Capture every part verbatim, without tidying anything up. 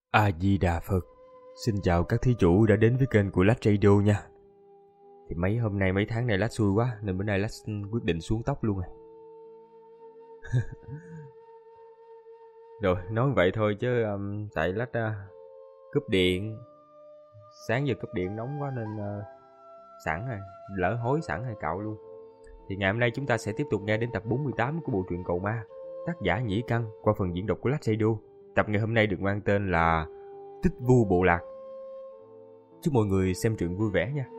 A Di Đà Phật. Xin chào các thí chủ đã đến với kênh của Lách Radio nha. Thì mấy hôm nay mấy tháng này Lách xui quá nên bữa nay Lách quyết định xuống tóc luôn rồi. Rồi nói vậy thôi chứ um, tại Lách uh, cúp điện. Sáng giờ cúp điện nóng quá nên uh, sẵn rồi, lỡ hối sẵn rồi cạo luôn. Thì ngày hôm nay chúng ta sẽ tiếp tục nghe đến tập bốn mươi tám của bộ truyện Cầu Ma, tác giả Nhĩ Căn, qua phần diễn đọc của Lách Radio. Tập ngày hôm nay được mang tên là Tích Vu Bộ Lạc. Chúc mọi người xem truyện vui vẻ nha.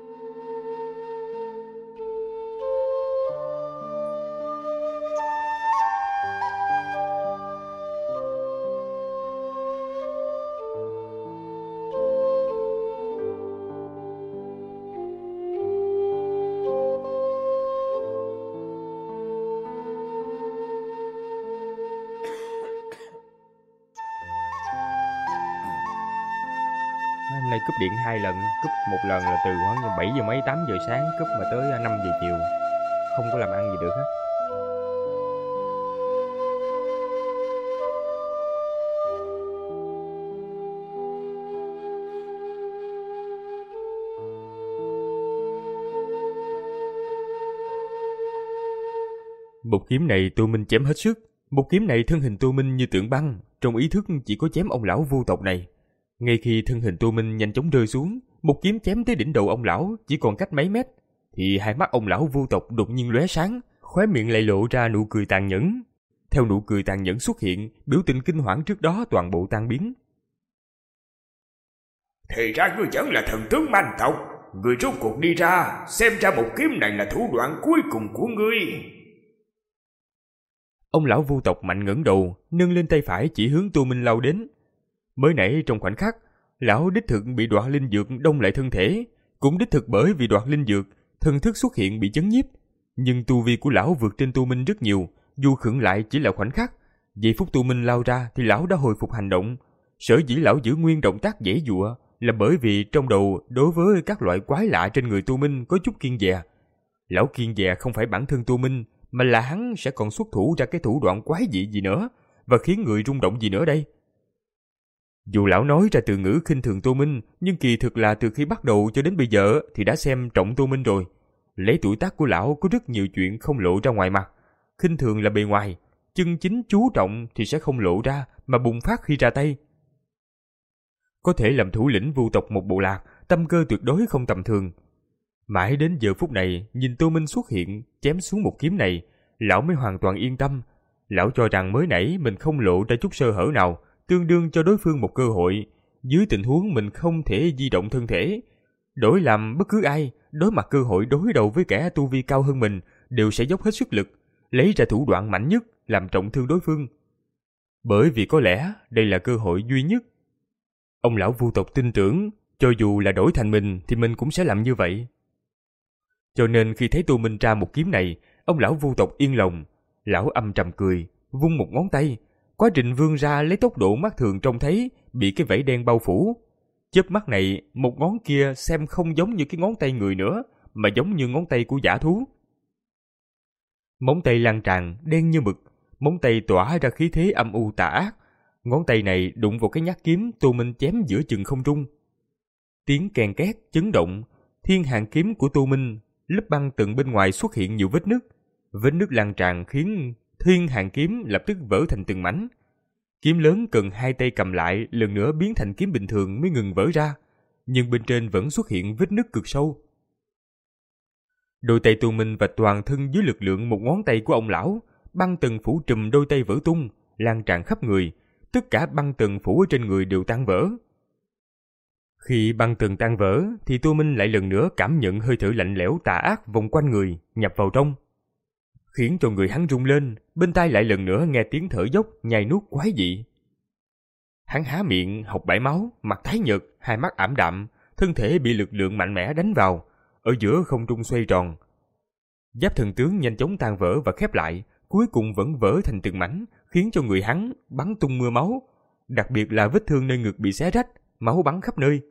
Hôm nay cúp điện hai lần, cúp một lần là từ khoảng như bảy giờ mấy tám giờ sáng cúp mà tới năm giờ chiều. Không có làm ăn gì được hết. Một kiếm này Tô Minh chém hết sức. Một kiếm này thân hình Tô Minh như tượng băng, trong ý thức chỉ có chém ông lão vô tộc này. Ngay khi thân hình Tô Minh nhanh chóng rơi xuống, một kiếm chém tới đỉnh đầu ông lão chỉ còn cách mấy mét, thì hai mắt ông lão vô tộc đột nhiên lóe sáng, khóe miệng lại lộ ra nụ cười tàn nhẫn. Theo nụ cười tàn nhẫn xuất hiện, biểu tình kinh hoảng trước đó toàn bộ tan biến. Thì ra ngươi vẫn là thần tướng man tộc, ngươi rốt cuộc đi ra, xem ra một kiếm này là thủ đoạn cuối cùng của ngươi. Ông lão vô tộc mạnh ngẩng đầu, nâng lên tay phải chỉ hướng Tô Minh lao đến. Mới nãy trong khoảnh khắc, lão đích thực bị đoạt linh dược đông lại thân thể, cũng đích thực bởi vì đoạt linh dược, thần thức xuất hiện bị chấn nhiếp. Nhưng tu vi của lão vượt trên Tô Minh rất nhiều, dù khựng lại chỉ là khoảnh khắc. Giây phút Tô Minh lao ra thì lão đã hồi phục hành động. Sở dĩ lão giữ nguyên động tác giãy giụa là bởi vì trong đầu đối với các loại quái lạ trên người Tô Minh có chút kiêng dè. Lão kiêng dè không phải bản thân Tô Minh, mà là hắn sẽ còn xuất thủ ra cái thủ đoạn quái dị gì nữa, và khiến người rung động gì nữa đây. Dù lão nói ra từ ngữ khinh thường Tô Minh, nhưng kỳ thực là từ khi bắt đầu cho đến bây giờ thì đã xem trọng Tô Minh rồi. Lấy tuổi tác của lão có rất nhiều chuyện không lộ ra ngoài mặt. Khinh thường là bề ngoài, chân chính chú trọng thì sẽ không lộ ra mà bùng phát khi ra tay. Có thể làm thủ lĩnh vu tộc một bộ lạc, tâm cơ tuyệt đối không tầm thường. Mãi đến giờ phút này, nhìn Tô Minh xuất hiện, chém xuống một kiếm này, lão mới hoàn toàn yên tâm. Lão cho rằng mới nãy mình không lộ ra chút sơ hở nào, tương đương cho đối phương một cơ hội, dưới tình huống mình không thể di động thân thể. Đổi làm bất cứ ai, đối mặt cơ hội đối đầu với kẻ tu vi cao hơn mình, đều sẽ dốc hết sức lực, lấy ra thủ đoạn mạnh nhất, làm trọng thương đối phương. Bởi vì có lẽ đây là cơ hội duy nhất. Ông lão vu tộc tin tưởng, cho dù là đổi thành mình thì mình cũng sẽ làm như vậy. Cho nên khi thấy Tô Minh ra một kiếm này, ông lão vu tộc yên lòng. Lão âm trầm cười, vung một ngón tay. Quá trình vươn ra lấy tốc độ mắt thường trông thấy, bị cái vảy đen bao phủ. Chớp mắt này, một ngón kia xem không giống như cái ngón tay người nữa, mà giống như ngón tay của dã thú. Móng tay lan tràn, đen như mực, móng tay tỏa ra khí thế âm u tà ác. Ngón tay này đụng vào cái nhát kiếm Tô Minh chém giữa chừng không trung. Tiếng kèn két chấn động, thiên hàng kiếm của Tô Minh, lớp băng tầng bên ngoài xuất hiện nhiều vết nứt. Vết nứt lan tràn khiến thiên hàng kiếm lập tức vỡ thành từng mảnh. Kiếm lớn cần hai tay cầm lại lần nữa biến thành kiếm bình thường mới ngừng vỡ ra, nhưng bên trên vẫn xuất hiện vết nứt cực sâu. Đôi tay Tô Minh và toàn thân dưới lực lượng một ngón tay của ông lão, băng tầng phủ trùm đôi tay vỡ tung, lan tràn khắp người, tất cả băng tầng phủ ở trên người đều tan vỡ. Khi băng tầng tan vỡ thì Tô Minh lại lần nữa cảm nhận hơi thở lạnh lẽo tà ác vòng quanh người, nhập vào trong, khiến cho người hắn rung lên, bên tai lại lần nữa nghe tiếng thở dốc nhai nuốt quái dị. Hắn há miệng học bãi máu, mặt tái nhợt, hai mắt ảm đạm, thân thể bị lực lượng mạnh mẽ đánh vào, ở giữa không trung xoay tròn. Giáp thần tướng nhanh chóng tan vỡ và khép lại, cuối cùng vẫn vỡ thành từng mảnh, khiến cho người hắn bắn tung mưa máu, đặc biệt là vết thương nơi ngực bị xé rách, máu bắn khắp nơi.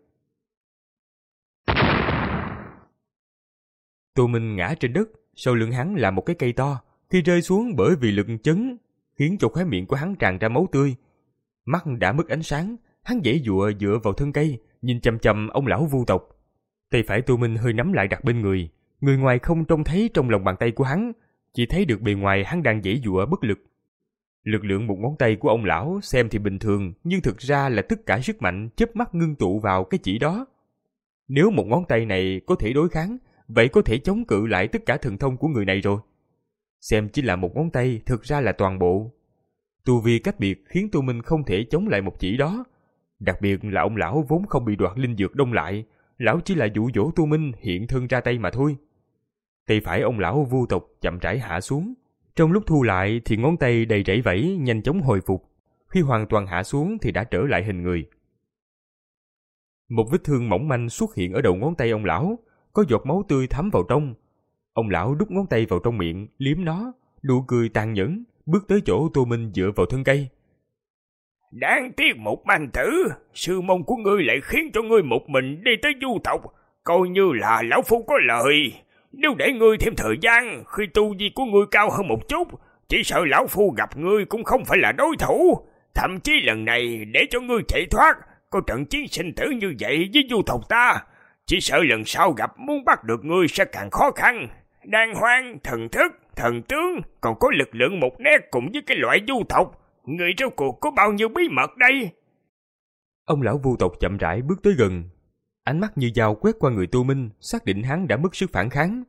Tô Minh ngã trên đất, sau lưng hắn là một cái cây to, khi rơi xuống bởi vì lực chấn, khiến cho khóe miệng của hắn tràn ra máu tươi. Mắt đã mất ánh sáng, hắn giãy giụa dựa vào thân cây, nhìn chằm chằm ông lão vu tộc. Tay phải Tô Minh hơi nắm lại đặt bên người, người ngoài không trông thấy trong lòng bàn tay của hắn, chỉ thấy được bề ngoài hắn đang giãy giụa bất lực. Lực lượng một ngón tay của ông lão xem thì bình thường, nhưng thực ra là tất cả sức mạnh chớp mắt ngưng tụ vào cái chỉ đó. Nếu một ngón tay này có thể đối kháng, vậy có thể chống cự lại tất cả thần thông của người này rồi. Xem chỉ là một ngón tay, thực ra là toàn bộ. Tu vi cách biệt khiến Tô Minh không thể chống lại một chỉ đó. Đặc biệt là ông lão vốn không bị đoạt linh dược đông lại, lão chỉ là dụ dỗ Tô Minh hiện thân ra tay mà thôi. Tay phải ông lão vu tộc chậm rãi hạ xuống. Trong lúc thu lại thì ngón tay đầy rẫy vẫy nhanh chóng hồi phục. Khi hoàn toàn hạ xuống thì đã trở lại hình người. Một vết thương mỏng manh xuất hiện ở đầu ngón tay ông lão, có giọt máu tươi thấm vào trong. Ông lão đút ngón tay vào trong miệng, liếm nó, nụ cười tàn nhẫn, bước tới chỗ Tô Minh dựa vào thân cây. Đáng tiếc một man tử, sư môn của ngươi lại khiến cho ngươi một mình đi tới du tộc, coi như là lão phu có lời. Nếu để ngươi thêm thời gian, khi tu vi của ngươi cao hơn một chút, chỉ sợ lão phu gặp ngươi cũng không phải là đối thủ. Thậm chí lần này để cho ngươi chạy thoát, có trận chiến sinh tử như vậy với du tộc ta, chỉ sợ lần sau gặp muốn bắt được ngươi sẽ càng khó khăn. Đan hoang, thần thức, thần tướng, còn có lực lượng một nét cùng với cái loại du tộc. Người rốt cuộc có bao nhiêu bí mật đây? Ông lão vu tộc chậm rãi bước tới gần. Ánh mắt như dao quét qua người Tô Minh, xác định hắn đã mất sức phản kháng.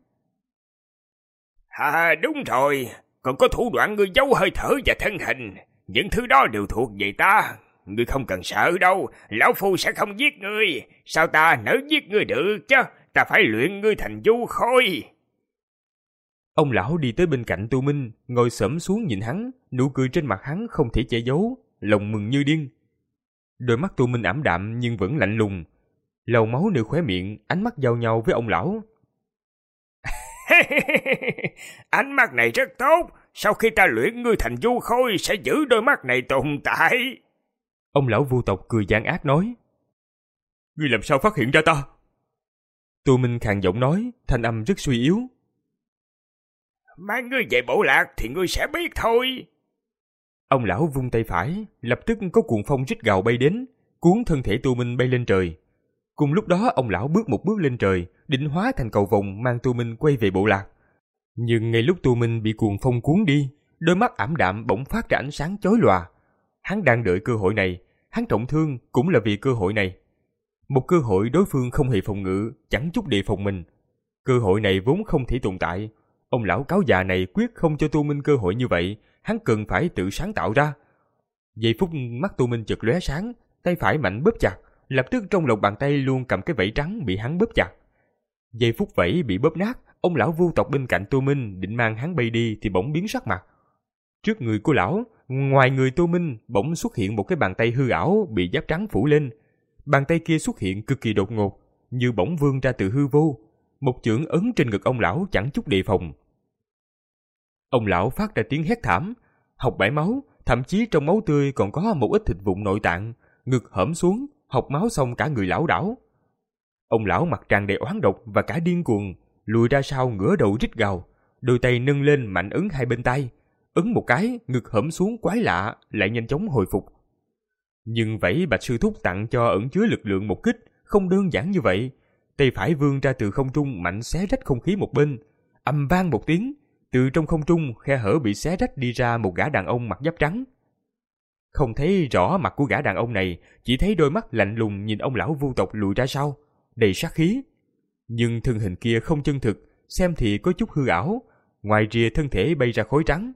À đúng rồi, còn có thủ đoạn ngươi giấu hơi thở và thân hình. Những thứ đó đều thuộc về ta. Ngươi không cần sợ đâu, lão phu sẽ không giết ngươi. Sao ta nỡ giết ngươi được chứ? Ta phải luyện ngươi thành du khôi. Ông lão đi tới bên cạnh Tô Minh, ngồi xổm xuống nhìn hắn, nụ cười trên mặt hắn không thể che giấu, lòng mừng như điên. Đôi mắt Tô Minh ảm đạm nhưng vẫn lạnh lùng, lầu máu nơi khóe miệng, ánh mắt giao nhau với ông lão. Ánh mắt này rất tốt, sau khi ta luyện ngươi thành du khôi sẽ giữ đôi mắt này tồn tại. Ông lão vu tộc cười gian ác nói. Ngươi làm sao phát hiện ra ta? Tô Minh khàn giọng nói, thanh âm rất suy yếu. Mang ngươi về bộ lạc thì ngươi sẽ biết thôi. Ông lão vung tay phải, lập tức có cuồng phong rít gào bay đến, cuốn thân thể Tô Minh bay lên trời. Cùng lúc đó ông lão bước một bước lên trời, định hóa thành cầu vồng mang Tô Minh quay về bộ lạc. Nhưng ngay lúc Tô Minh bị cuồng phong cuốn đi, đôi mắt ảm đạm bỗng phát ra ánh sáng chói lòa. Hắn đang đợi cơ hội này, hắn trọng thương cũng là vì cơ hội này. Một cơ hội đối phương không hề phòng ngự, chẳng chút đề phòng mình. Cơ hội này vốn không thể tồn tại. Ông lão cáo già này quyết không cho Tô Minh cơ hội như vậy, hắn cần phải tự sáng tạo ra. Giây phút mắt Tô Minh chợt lóe sáng, tay phải mạnh bóp chặt, lập tức trong lòng bàn tay luôn cầm cái vảy trắng bị hắn bóp chặt. Giây phút vảy bị bóp nát, ông lão vu tộc bên cạnh Tô Minh định mang hắn bay đi thì bỗng biến sắc mặt. Trước người của lão, ngoài người Tô Minh bỗng xuất hiện một cái bàn tay hư ảo bị giáp trắng phủ lên. Bàn tay kia xuất hiện cực kỳ đột ngột, như bỗng vươn ra từ hư vô. Một chưởng ấn trên ngực ông lão chẳng chút đề phòng. Ông lão phát ra tiếng hét thảm, học bãi máu, thậm chí trong máu tươi còn có một ít thịt vụn nội tạng, ngực hõm xuống, học máu xong cả người lão đảo. Ông lão mặt tràn đầy oán độc và cả điên cuồng, lùi ra sau ngửa đầu rít gào, đôi tay nâng lên mạnh ấn hai bên tay, ấn một cái, ngực hõm xuống quái lạ, lại nhanh chóng hồi phục. Nhưng vảy Bạch Sư Thúc tặng cho ẩn chứa lực lượng một kích, không đơn giản như vậy. Tay phải vươn ra từ không trung mạnh xé rách không khí một bên, ầm vang một tiếng, từ trong không trung khe hở bị xé rách đi ra một gã đàn ông mặc giáp trắng. Không thấy rõ mặt của gã đàn ông này, chỉ thấy đôi mắt lạnh lùng nhìn ông lão vu tộc lùi ra sau, đầy sát khí. Nhưng thân hình kia không chân thực, xem thì có chút hư ảo, ngoài rìa thân thể bay ra khói trắng.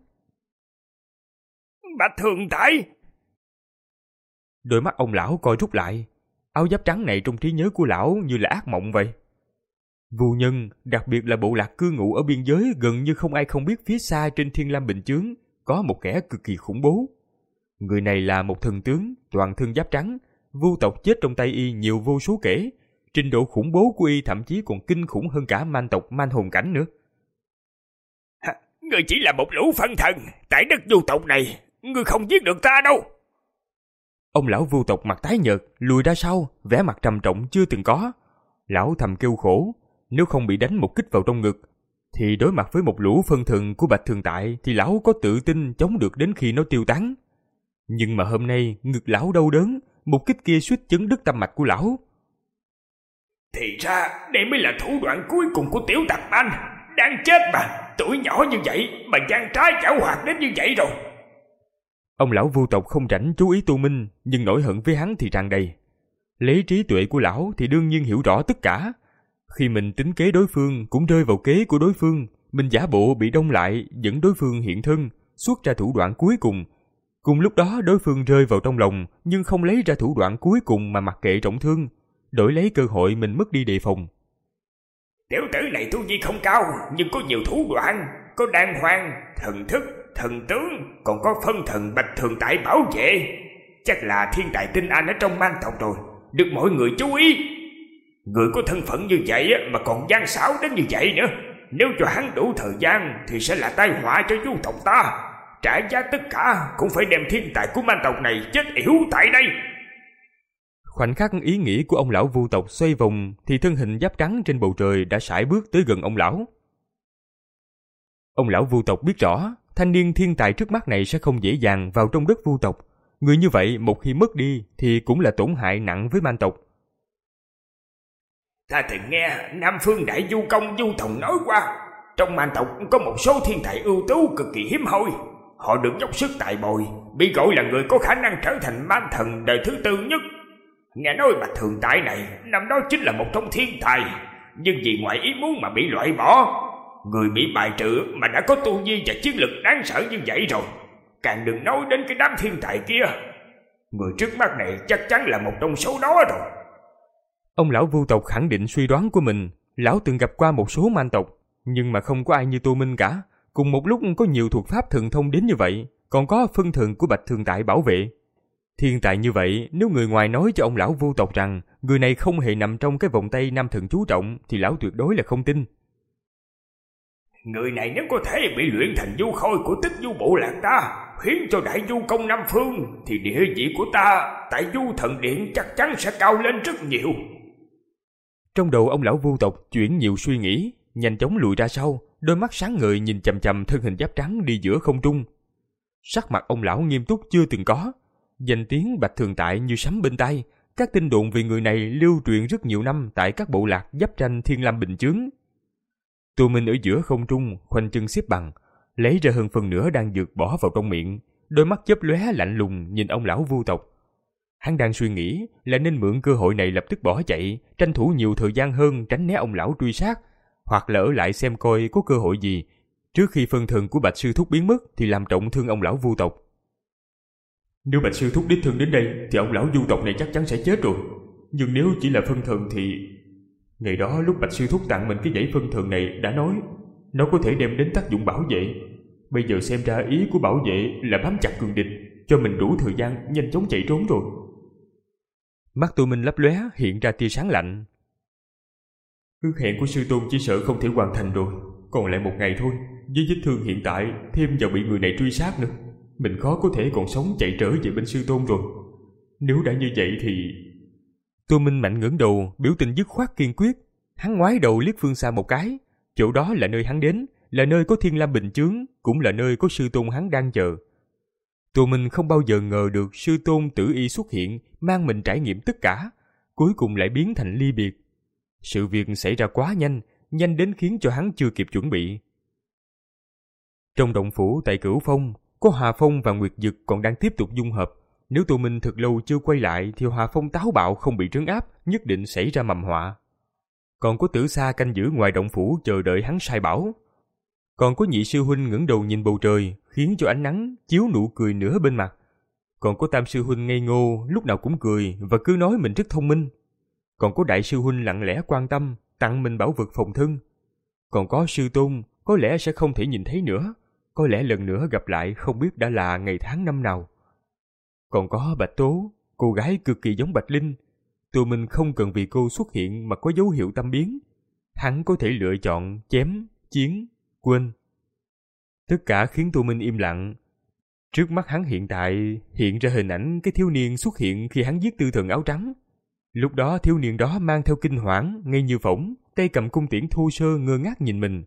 Bạch Thường Tại! Đôi mắt ông lão co rút lại, áo giáp trắng này trong trí nhớ của lão như là ác mộng vậy. Vu nhân, đặc biệt là bộ lạc cư ngụ ở biên giới, gần như không ai không biết phía xa trên Thiên Lam Bình Chướng có một kẻ cực kỳ khủng bố. Người này là một thần tướng, toàn thân giáp trắng, vu tộc chết trong tay y nhiều vô số kể. Trình độ khủng bố của y thậm chí còn kinh khủng hơn cả man tộc Man Hồn Cảnh nữa. À, người chỉ là một lũ phân thần, tại đất vu tộc này, người không giết được ta đâu. Ông lão vu tộc mặt tái nhợt, lùi ra sau, vẻ mặt trầm trọng chưa từng có. Lão thầm kêu khổ, nếu không bị đánh một kích vào trong ngực, thì đối mặt với một lũ phân thần của Bạch Thường Tại thì lão có tự tin chống được đến khi nó tiêu tán. Nhưng mà hôm nay ngực lão đau đớn, một kích kia suýt chấn đứt tâm mạch của lão. Thì ra đây mới là thủ đoạn cuối cùng của tiểu tặc anh. Đáng chết mà, tuổi nhỏ như vậy mà gian trái giảo hoạt đến như vậy rồi. Ông lão vô tộc không rảnh chú ý Tô Minh, nhưng nỗi hận với hắn thì tràn đầy. Lấy trí tuệ của lão thì đương nhiên hiểu rõ tất cả. Khi mình tính kế đối phương cũng rơi vào kế của đối phương, mình giả bộ bị đông lại dẫn đối phương hiện thân, xuất ra thủ đoạn cuối cùng. Cùng lúc đó đối phương rơi vào trong lòng nhưng không lấy ra thủ đoạn cuối cùng mà mặc kệ trọng thương, đổi lấy cơ hội mình mất đi đề phòng. Tiểu tử này tu vi không cao nhưng có nhiều thủ đoạn, có đan hoàng, thần thức, thần tướng, còn có phân thần bạch thường tại bảo vệ. Chắc là thiên tài tinh anh ở trong man tộc rồi, được mọi người chú ý. Người có thân phận như vậy mà còn gian xảo đến như vậy nữa, nếu cho hắn đủ thời gian thì sẽ là tai họa cho du tộc ta. Trả giá tất cả cũng phải đem thiên tài của man tộc này chết yểu tại đây. Khoảnh khắc ý nghĩ của ông lão vu tộc xoay vòng thì thân hình giáp trắng trên bầu trời đã sải bước tới gần ông lão. Ông lão vu tộc biết rõ thanh niên thiên tài trước mắt này sẽ không dễ dàng vào trong đất vu tộc. Người như vậy một khi mất đi thì cũng là tổn hại nặng với man tộc. Ta từng nghe Nam Phương Đại Du Công Du Thần nói qua, trong man tộc có một số thiên tài ưu tú cực kỳ hiếm hoi. Họ được dốc sức tài bồi, bị gọi là người có khả năng trở thành man thần đời thứ tư nhất. Nghe nói Bạch Thường Tại này năm đó chính là một trong thiên tài, nhưng vì ngoại ý muốn mà bị loại bỏ. Người bị bài trừ mà đã có tu vi và chiến lực đáng sợ như vậy rồi, càng đừng nói đến cái đám thiên tài kia. Người trước mắt này chắc chắn là một trong số đó rồi. Ông lão vu tộc khẳng định suy đoán của mình. Lão từng gặp qua một số man tộc, nhưng mà không có ai như Tô Minh cả. Cùng một lúc có nhiều thuật pháp thần thông đến như vậy, còn có phân thần của Bạch Thường Tại bảo vệ. Thiên tài như vậy, nếu người ngoài nói cho ông lão vu tộc rằng người này không hề nằm trong cái vòng tay nam thần chú trọng, thì lão tuyệt đối là không tin. Người này nếu có thể bị luyện thành du khôi của Tích Du Bộ Lạc ta, khiến cho Đại Du Công Nam Phương, thì địa vị của ta tại Du Thần Điện chắc chắn sẽ cao lên rất nhiều. Trong đầu ông lão vu tộc chuyển nhiều suy nghĩ, nhanh chóng lùi ra sau, đôi mắt sáng ngời nhìn chằm chằm thân hình giáp trắng đi giữa không trung. Sắc mặt ông lão nghiêm túc chưa từng có, danh tiếng Bạch Thường Tại như sấm bên tai. Các tin đồn về người này lưu truyền rất nhiều năm tại các bộ lạc giáp tranh Thiên Lam Bình Chướng. Tô Minh ở giữa không trung, khoanh chân xếp bằng, lấy ra hơn phần nửa đan dược bỏ vào trong miệng, đôi mắt chớp lóe lạnh lùng nhìn ông lão vu tộc. Hắn đang suy nghĩ là nên mượn cơ hội này lập tức bỏ chạy, tranh thủ nhiều thời gian hơn tránh né ông lão truy sát, hoặc là ở lại xem coi có cơ hội gì. Trước khi phân thần của Bạch Sư Thúc biến mất thì làm trọng thương ông lão vu tộc. Nếu Bạch Sư Thúc đích thân đến đây thì ông lão vu tộc này chắc chắn sẽ chết rồi. Nhưng nếu chỉ là phân thần thì... Ngày đó lúc Bạch Sư Thúc tặng mình cái dãy phân thần này đã nói nó có thể đem đến tác dụng bảo vệ. Bây giờ xem ra ý của bảo vệ là bám chặt cường địch, cho mình đủ thời gian nhanh chóng chạy trốn rồi. Mắt Tô Minh lấp lóe hiện ra tia sáng lạnh. Ước hẹn của sư tôn chỉ sợ không thể hoàn thành rồi. Còn lại một ngày thôi. Với vết thương hiện tại thêm vào bị người này truy sát nữa, mình khó có thể còn sống chạy trở về bên sư tôn rồi. Nếu đã như vậy thì... Tô Minh mạnh ngẩng đầu, biểu tình dứt khoát kiên quyết. Hắn ngoái đầu liếc phương xa một cái. Chỗ đó là nơi hắn đến, là nơi có Thiên Lam Bình Chướng, cũng là nơi có sư tôn hắn đang chờ. Tô Minh không bao giờ ngờ được sư tôn Tử Y xuất hiện, mang mình trải nghiệm tất cả, cuối cùng lại biến thành ly biệt. Sự việc xảy ra quá nhanh, nhanh đến khiến cho hắn chưa kịp chuẩn bị. Trong động phủ tại Cửu Phong, có Hòa Phong và Nguyệt Dực còn đang tiếp tục dung hợp. Nếu Tô Minh thật lâu chưa quay lại thì Hòa Phong táo bạo không bị trấn áp, nhất định xảy ra mầm họa. Còn có Tử Sa canh giữ ngoài động phủ chờ đợi hắn sai bảo. Còn có Nhị sư huynh ngẩng đầu nhìn bầu trời, khiến cho ánh nắng chiếu nụ cười nửa bên mặt. Còn có Tam sư huynh ngây ngô, lúc nào cũng cười và cứ nói mình rất thông minh. Còn có Đại sư huynh lặng lẽ quan tâm, tặng mình bảo vật phòng thân. Còn có sư tôn, có lẽ sẽ không thể nhìn thấy nữa, có lẽ lần nữa gặp lại không biết đã là ngày tháng năm nào. Còn có Bạch Tố, cô gái cực kỳ giống Bạch Linh. Tô Minh không cần vì cô xuất hiện mà có dấu hiệu tâm biến. Hắn có thể lựa chọn chém, chiến, quên. Tất cả khiến Tô Minh im lặng. Trước mắt hắn hiện tại hiện ra hình ảnh cái thiếu niên xuất hiện khi hắn giết tư thần áo trắng. Lúc đó thiếu niên đó mang theo kinh hoảng, ngay như phỏng, tay cầm cung tiễn thô sơ ngơ ngác nhìn mình.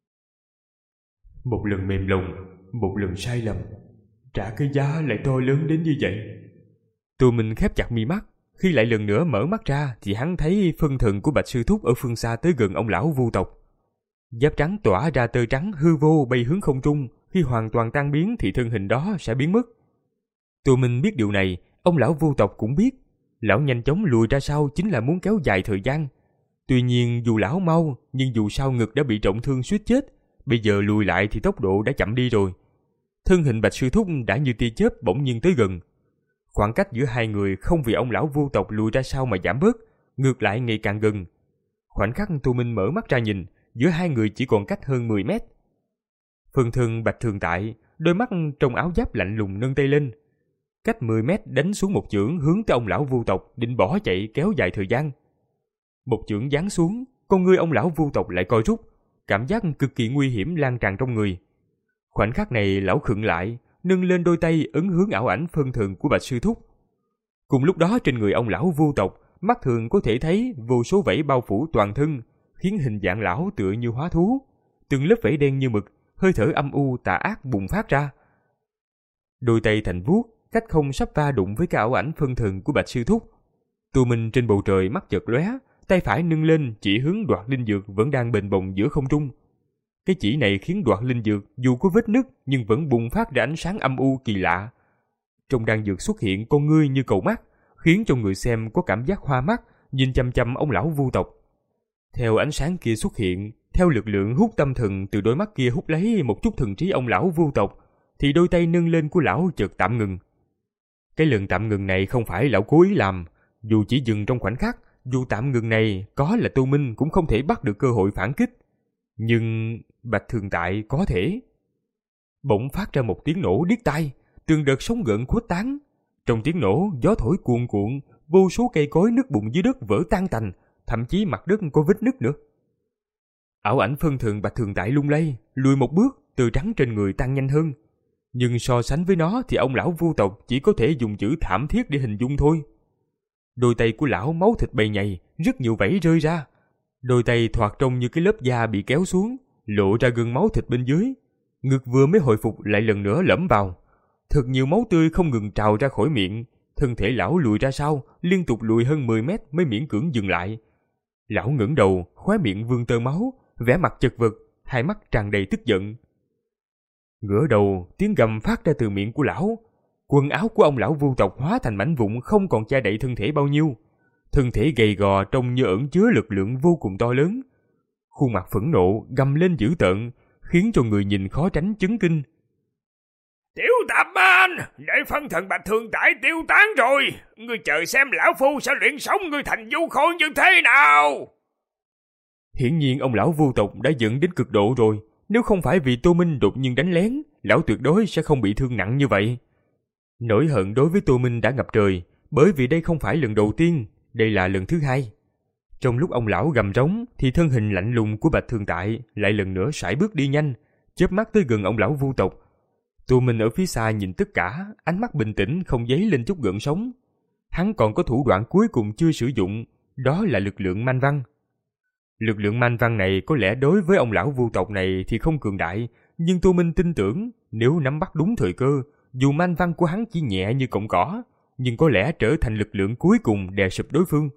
Một lần mềm lòng, một lần sai lầm, trả cái giá lại to lớn đến như vậy. Tô Minh khép chặt mi mắt, khi lại lần nữa mở mắt ra thì hắn thấy phân thần của Bạch Sư Thúc ở phương xa tới gần ông lão vu tộc. Giáp trắng tỏa ra tơ trắng hư vô bay hướng không trung, khi hoàn toàn tan biến thì thân hình đó sẽ biến mất. Tô Minh biết điều này, ông lão vu tộc cũng biết. Lão nhanh chóng lùi ra sau chính là muốn kéo dài thời gian. Tuy nhiên dù lão mau, nhưng dù sao ngực đã bị trọng thương suýt chết, bây giờ lùi lại thì tốc độ đã chậm đi rồi. Thân hình Bạch Sư Thúc đã như tia chớp bỗng nhiên tới gần. Khoảng cách giữa hai người không vì ông lão vu tộc lùi ra sau mà giảm bớt, ngược lại ngày càng gần. Khoảnh khắc Tô Minh mở mắt ra nhìn, giữa hai người chỉ còn cách hơn mười mét. Phần thân Bạch Thường Tại, đôi mắt trong áo giáp lạnh lùng nâng tay lên. Cách mười mét đánh xuống một chưởng hướng tới ông lão vu tộc, định bỏ chạy kéo dài thời gian. Một chưởng giáng xuống, con ngươi ông lão vu tộc lại co rút, cảm giác cực kỳ nguy hiểm lan tràn trong người. Khoảnh khắc này lão khựng lại, nâng lên đôi tay ấn hướng ảo ảnh phân thần của Bạch Sư Thúc. Cùng lúc đó trên người ông lão vu tộc, mắt thường có thể thấy vô số vảy bao phủ toàn thân, khiến hình dạng lão tựa như hóa thú. Từng lớp vảy đen như mực, hơi thở âm u tà ác bùng phát ra. Đôi tay thành vuốt, cách không sắp va đụng với cái ảo ảnh phân thần của Bạch Sư Thúc. Tô Minh trên bầu trời mắt chợt lóe, tay phải nâng lên chỉ hướng đoạt linh dược vẫn đang bềnh bồng giữa không trung. Cái chỉ này khiến đoạt linh dược dù có vết nứt nhưng vẫn bùng phát ra ánh sáng âm u kỳ lạ. Trong đan dược xuất hiện con ngươi như cầu mắt, khiến cho người xem có cảm giác hoa mắt, nhìn chăm chăm ông lão vu tộc. Theo ánh sáng kia xuất hiện, theo lực lượng hút tâm thần từ đôi mắt kia hút lấy một chút thần trí ông lão vu tộc, thì đôi tay nâng lên của lão chợt tạm ngừng. Cái lần tạm ngừng này không phải lão cố ý làm, dù chỉ dừng trong khoảnh khắc, dù tạm ngừng này có là Tô Minh cũng không thể bắt được cơ hội phản kích. Nhưng Bạch Thường Tại có thể. Bỗng phát ra một tiếng nổ điếc tai, từng đợt sóng gợn khuếch tán. Trong tiếng nổ, gió thổi cuồn cuộn, vô số cây cối nứt bụng dưới đất vỡ tan tành, thậm chí mặt đất có vết nứt nữa. Ảo ảnh phân thần Bạch Thường Tại lung lay, lùi một bước, từ trắng trên người tăng nhanh hơn. Nhưng so sánh với nó thì ông lão vu tộc chỉ có thể dùng chữ thảm thiết để hình dung thôi. Đôi tay của lão máu thịt bầy nhầy, rất nhiều vảy rơi ra. Đôi tay thoạt trông như cái lớp da bị kéo xuống, lộ ra gương máu thịt bên dưới. Ngực vừa mới hồi phục lại lần nữa lẫm vào. Thật nhiều máu tươi không ngừng trào ra khỏi miệng. Thân thể lão lùi ra sau, liên tục lùi hơn mười mét mới miễn cưỡng dừng lại. Lão ngẩng đầu, khóe miệng vương tơ máu, vẻ mặt chật vật, hai mắt tràn đầy tức giận. Ngửa đầu, tiếng gầm phát ra từ miệng của lão. Quần áo của ông lão vu tộc hóa thành mảnh vụn không còn che đậy thân thể bao nhiêu. Thân thể gầy gò trông như ẩn chứa lực lượng vô cùng to lớn. Khuôn mặt phẫn nộ gầm lên dữ tợn, khiến cho người nhìn khó tránh chấn kinh. Tiểu Tạp Man, để phân thần Bạch Thường Tại tiêu tán rồi, ngươi chờ xem lão phu sẽ luyện sống ngươi thành du khôi như thế nào. Hiển nhiên ông lão vu tộc đã dẫn đến cực độ rồi. Nếu không phải vì Tô Minh đột nhiên đánh lén, lão tuyệt đối sẽ không bị thương nặng như vậy. Nỗi hận đối với Tô Minh đã ngập trời, bởi vì đây không phải lần đầu tiên, đây là lần thứ hai. Trong lúc ông lão gầm rống, thì thân hình lạnh lùng của Bạch Thường Tại lại lần nữa sải bước đi nhanh, chớp mắt tới gần ông lão vu tộc. Tô Minh ở phía xa nhìn tất cả, ánh mắt bình tĩnh không dấy lên chút gợn sóng. Hắn còn có thủ đoạn cuối cùng chưa sử dụng, đó là lực lượng manh văn. Lực lượng manh văn này có lẽ đối với ông lão vu tộc này thì không cường đại, nhưng Tô Minh tin tưởng nếu nắm bắt đúng thời cơ, dù manh văn của hắn chỉ nhẹ như cọng cỏ, nhưng có lẽ trở thành lực lượng cuối cùng đè sụp đối phương.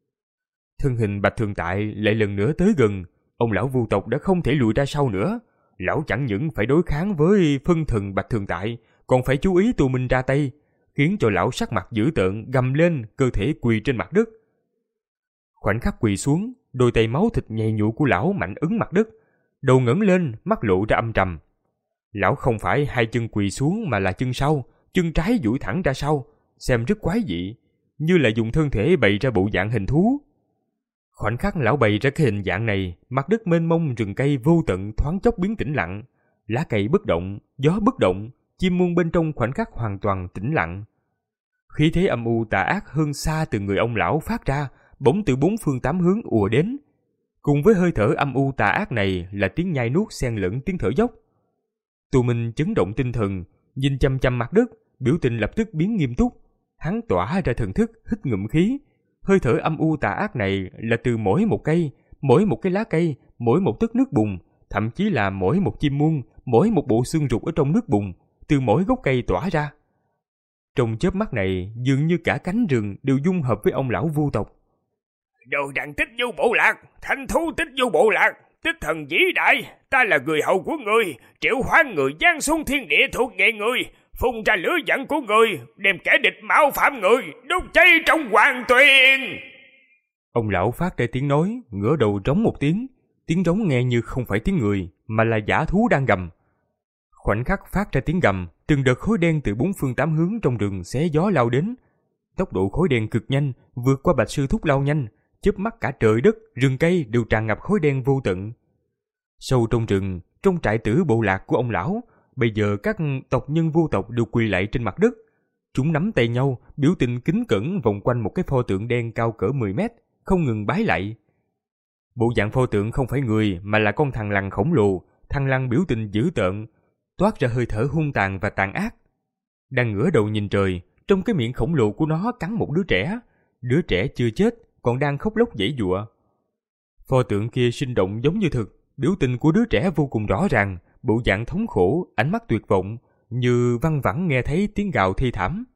Thân hình Bạch Thường Tại lại lần nữa tới gần, ông lão vu tộc đã không thể lùi ra sau nữa. Lão chẳng những phải đối kháng với phân thần Bạch Thường Tại, còn phải chú ý Tô Minh ra tay, khiến cho lão sắc mặt dữ tợn gầm lên, cơ thể quỳ trên mặt đất. Khoảnh khắc quỳ xuống, đôi tay máu thịt nhầy nhụa của lão mạnh ấn mặt đất, đầu ngẩng lên, mắt lộ ra âm trầm. Lão không phải hai chân quỳ xuống mà là chân sau, chân trái duỗi thẳng ra sau, xem rất quái dị, như là dùng thân thể bày ra bộ dạng hình thú. Khoảnh khắc lão bày ra cái hình dạng này, mặt đất mênh mông rừng cây vô tận thoáng chốc biến tĩnh lặng, lá cây bất động, gió bất động, chim muôn bên trong khoảnh khắc hoàn toàn tĩnh lặng. Khí thế âm u tà ác hơn xa từ người ông lão phát ra, bỗng từ bốn phương tám hướng ùa đến. Cùng với hơi thở âm u tà ác này là tiếng nhai nuốt xen lẫn tiếng thở dốc. Tô Minh chấn động tinh thần, nhìn chăm chăm mặt đất, biểu tình lập tức biến nghiêm túc. Hắn tỏa ra thần thức, hít ngụm khí. Hơi thở âm u tà ác này là từ mỗi một cây, mỗi một cái lá cây, mỗi một tấc nước bùn, thậm chí là mỗi một chim muông, mỗi một bộ xương rụt ở trong nước bùn, từ mỗi gốc cây tỏa ra. Trong chớp mắt này, dường như cả cánh rừng đều dung hợp với ông lão vu tộc. Đồ đặng tích du bộ lạc, thanh thú tích du bộ lạc, tích thần vĩ đại, ta là người hầu của ngươi, triệu hoán người giáng xuống thiên địa thuộc về ngươi, phun ra lửa giận của ngươi, đem kẻ địch mạo phạm ngươi, đốt cháy trong hoàng tuyền. Ông lão phát ra tiếng nói, ngửa đầu rống một tiếng, tiếng rống nghe như không phải tiếng người, mà là dã thú đang gầm. Khoảnh khắc phát ra tiếng gầm, từng đợt khói đen từ bốn phương tám hướng trong rừng xé gió lao đến. Tốc độ khói đen cực nhanh, vượt qua Bạch Sư Thúc lao nhanh, chớp mắt cả trời đất, rừng cây đều tràn ngập khói đen vô tận. Sâu trong rừng, trong trại tử bộ lạc của ông lão, bây giờ các tộc nhân vô tộc đều quỳ lạy trên mặt đất. Chúng nắm tay nhau, biểu tình kính cẩn vòng quanh một cái pho tượng đen cao cỡ mười mét, không ngừng bái lạy. Bộ dạng pho tượng không phải người mà là con thằn lằn khổng lồ, thằn lằn biểu tình dữ tợn, toát ra hơi thở hung tàn và tàn ác. Đang ngửa đầu nhìn trời, trong cái miệng khổng lồ của nó cắn một đứa trẻ, đứa trẻ chưa chết còn đang khóc lóc giãy giụa. Pho tượng kia sinh động giống như thực, biểu tình của đứa trẻ vô cùng rõ ràng, bộ dạng thống khổ, ánh mắt tuyệt vọng, như văng vẳng nghe thấy tiếng gào thê thảm.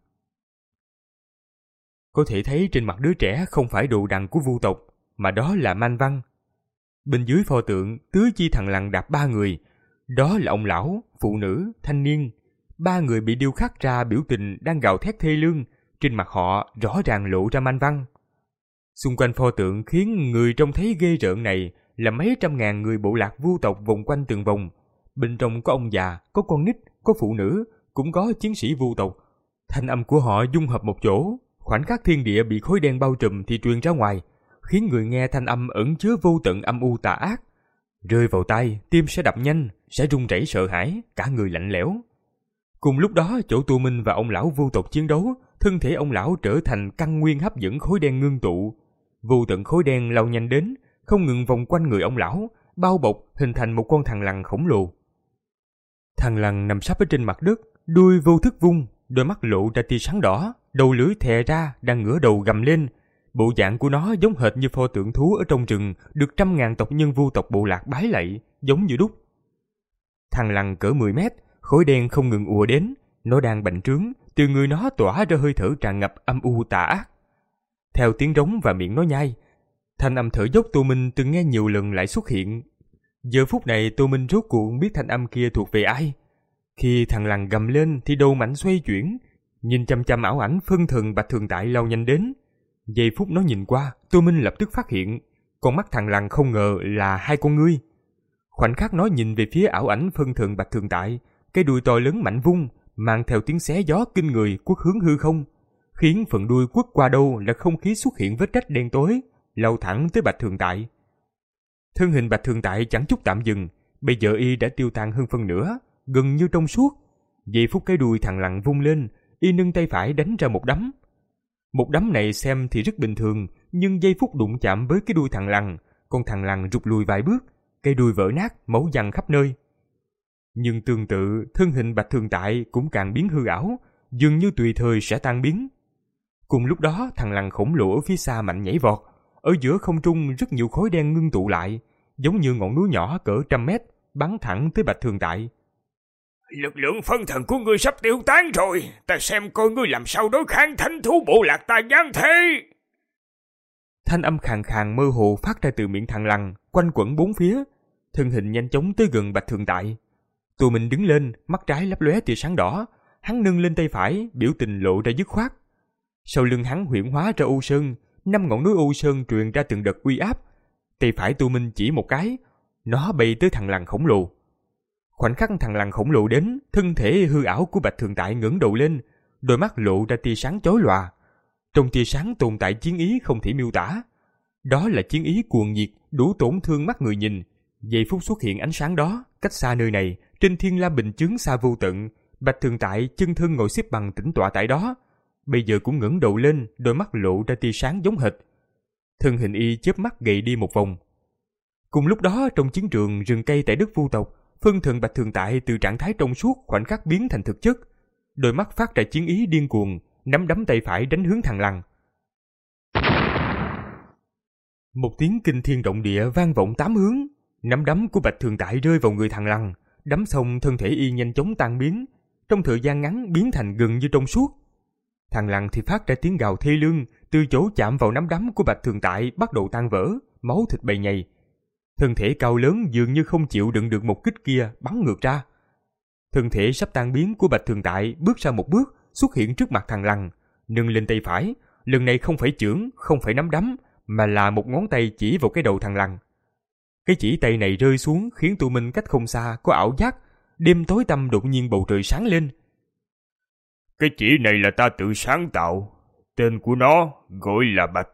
Có thể thấy trên mặt đứa trẻ không phải đồ đằng của vu tộc, mà đó là man văn. Bên dưới pho tượng, tứ chi thằn lằn đạp ba người, đó là ông lão, phụ nữ, thanh niên. Ba người bị điêu khắc ra biểu tình đang gào thét thê lương, trên mặt họ rõ ràng lộ ra man văn. Xung quanh pho tượng khiến người trông thấy ghê rợn này là mấy trăm ngàn người bộ lạc vu tộc vòng quanh từng vòng. Bên trong có ông già, có con nít, có phụ nữ, cũng có chiến sĩ vu tộc. Thanh âm của họ dung hợp một chỗ, khoảnh khắc thiên địa bị khói đen bao trùm thì truyền ra ngoài, khiến người nghe thanh âm ẩn chứa vô tận âm u tà ác. Rơi vào tai, tim sẽ đập nhanh, sẽ run rẩy sợ hãi, cả người lạnh lẽo. Cùng lúc đó, chỗ Tu Minh và ông lão vu tộc chiến đấu, thân thể ông lão trở thành căn nguyên hấp dẫn khói đen ngưng tụ. Vô tận khói đen lao nhanh đến, không ngừng vòng quanh người ông lão, bao bọc hình thành một con thằn lằn khổng lồ. Thằn lằn nằm sấp ở trên mặt đất, đuôi vô thức vung, đôi mắt lộ ra tia sáng đỏ, đầu lưỡi thè ra, đang ngửa đầu gầm lên. Bộ dạng của nó giống hệt như pho tượng thú ở trong rừng, được trăm ngàn tộc nhân vu tộc bộ lạc bái lạy, giống như đúc. Thằn lằn cỡ mười mét, khói đen không ngừng ùa đến, nó đang bành trướng, từ người nó tỏa ra hơi thở tràn ngập âm u tà ác. Theo tiếng rống và miệng nó nhai, thanh âm thở dốc Tô Minh từng nghe nhiều lần lại xuất hiện. Giờ phút này Tô Minh rốt cuộc biết thanh âm kia thuộc về ai. Khi thằn lằn gầm lên thì đầu mạnh xoay chuyển, nhìn chăm chăm ảo ảnh phân thần Bạch Thường Tại lao nhanh đến. Giây phút nó nhìn qua, Tô Minh lập tức phát hiện, con mắt thằn lằn không ngờ là hai con ngươi. Khoảnh khắc nó nhìn về phía ảo ảnh phân thần Bạch Thường Tại, cái đuôi to lớn mạnh vung, mang theo tiếng xé gió kinh người quất hướng hư không, khiến phần đuôi quất qua đâu là không khí xuất hiện vết rách đen tối, lao thẳng tới Bạch Thường Tại. Thân hình Bạch Thường Tại chẳng chút tạm dừng, bây giờ y đã tiêu tan hơn phân nửa, gần như trong suốt. Giây phút cái đuôi thằn lằn vung lên, y nâng tay phải đánh ra một đấm. Một đấm này xem thì rất bình thường, nhưng giây phút đụng chạm với cái đuôi thằn lằn, con thằn lằn rụt lùi vài bước, cây đuôi vỡ nát, máu văng khắp nơi. Nhưng tương tự, thân hình Bạch Thường Tại cũng càng biến hư ảo, dường như tùy thời sẽ tan biến. Cùng lúc đó, thằn lằn khổng lồ ở phía xa mạnh nhảy vọt, ở giữa không trung rất nhiều khói đen ngưng tụ lại, giống như ngọn núi nhỏ cỡ trăm mét, bắn thẳng tới Bạch Thường Tại. Lực lượng phân thần của ngươi sắp tiêu tán rồi, ta xem coi ngươi làm sao đối kháng thánh thú bộ lạc ta giáng thế. Thanh âm khàn khàn mơ hồ phát ra từ miệng thằn lằn, quanh quẩn bốn phía, thân hình nhanh chóng tới gần Bạch Thường Tại. Tô Minh đứng lên, mắt trái lấp lóe tia sáng đỏ, hắn nâng lên tay phải, biểu tình lộ ra dứt khoát. Sau lưng hắn huyễn hóa ra U Sơn, năm ngọn núi U Sơn truyền ra từng đợt uy áp. Tay phải Tô Minh chỉ một cái, nó bay tới thằn lằn khổng lồ. Khoảnh khắc thằn lằn khổng lồ đến, thân thể hư ảo của Bạch Thường Tại ngẩng đầu lên, đôi mắt lộ ra tia sáng chói lòa. Trong tia sáng tồn tại chiến ý không thể miêu tả. Đó là chiến ý cuồng nhiệt, đủ tổn thương mắt người nhìn. Giây phút xuất hiện ánh sáng đó, cách xa nơi này, trên thiên la bình chướng xa vô tận, Bạch Thường Tại chân thân ngồi xếp bằng tĩnh tọa tại đó, bây giờ cũng ngẩng đầu lên, đôi mắt lộ ra tia sáng giống hệt. Thân hình y chớp mắt gầy đi một vòng. Cùng lúc đó, trong chiến trường rừng cây tại đất vu tộc, phân thần Bạch Thường Tại từ trạng thái trong suốt khoảnh khắc biến thành thực chất, đôi mắt phát ra chiến ý điên cuồng, nắm đấm tay phải đánh hướng thằn lằn. Một tiếng kinh thiên động địa vang vọng tám hướng, nắm đấm của Bạch Thường Tại rơi vào người thằn lằn, đấm xong thân thể y nhanh chóng tan biến, trong thời gian ngắn biến thành gần như trong suốt. Thằng lằn thì phát ra tiếng gào thê lương, từ chỗ chạm vào nắm đấm của Bạch Thường Tại bắt đầu tan vỡ, máu thịt bầy nhầy. Thân thể cao lớn dường như không chịu đựng được một kích kia, bắn ngược ra. Thân thể sắp tan biến của Bạch Thường Tại bước ra một bước, xuất hiện trước mặt thằng lằn, nâng lên tay phải, lần này không phải chưởng, không phải nắm đấm, mà là một ngón tay chỉ vào cái đầu thằng lằn. Cái chỉ tay này rơi xuống khiến tụi mình cách không xa có ảo giác, đêm tối tăm đột nhiên bầu trời sáng lên. Cái chỉ này là ta tự sáng tạo, tên của nó gọi là Bạch.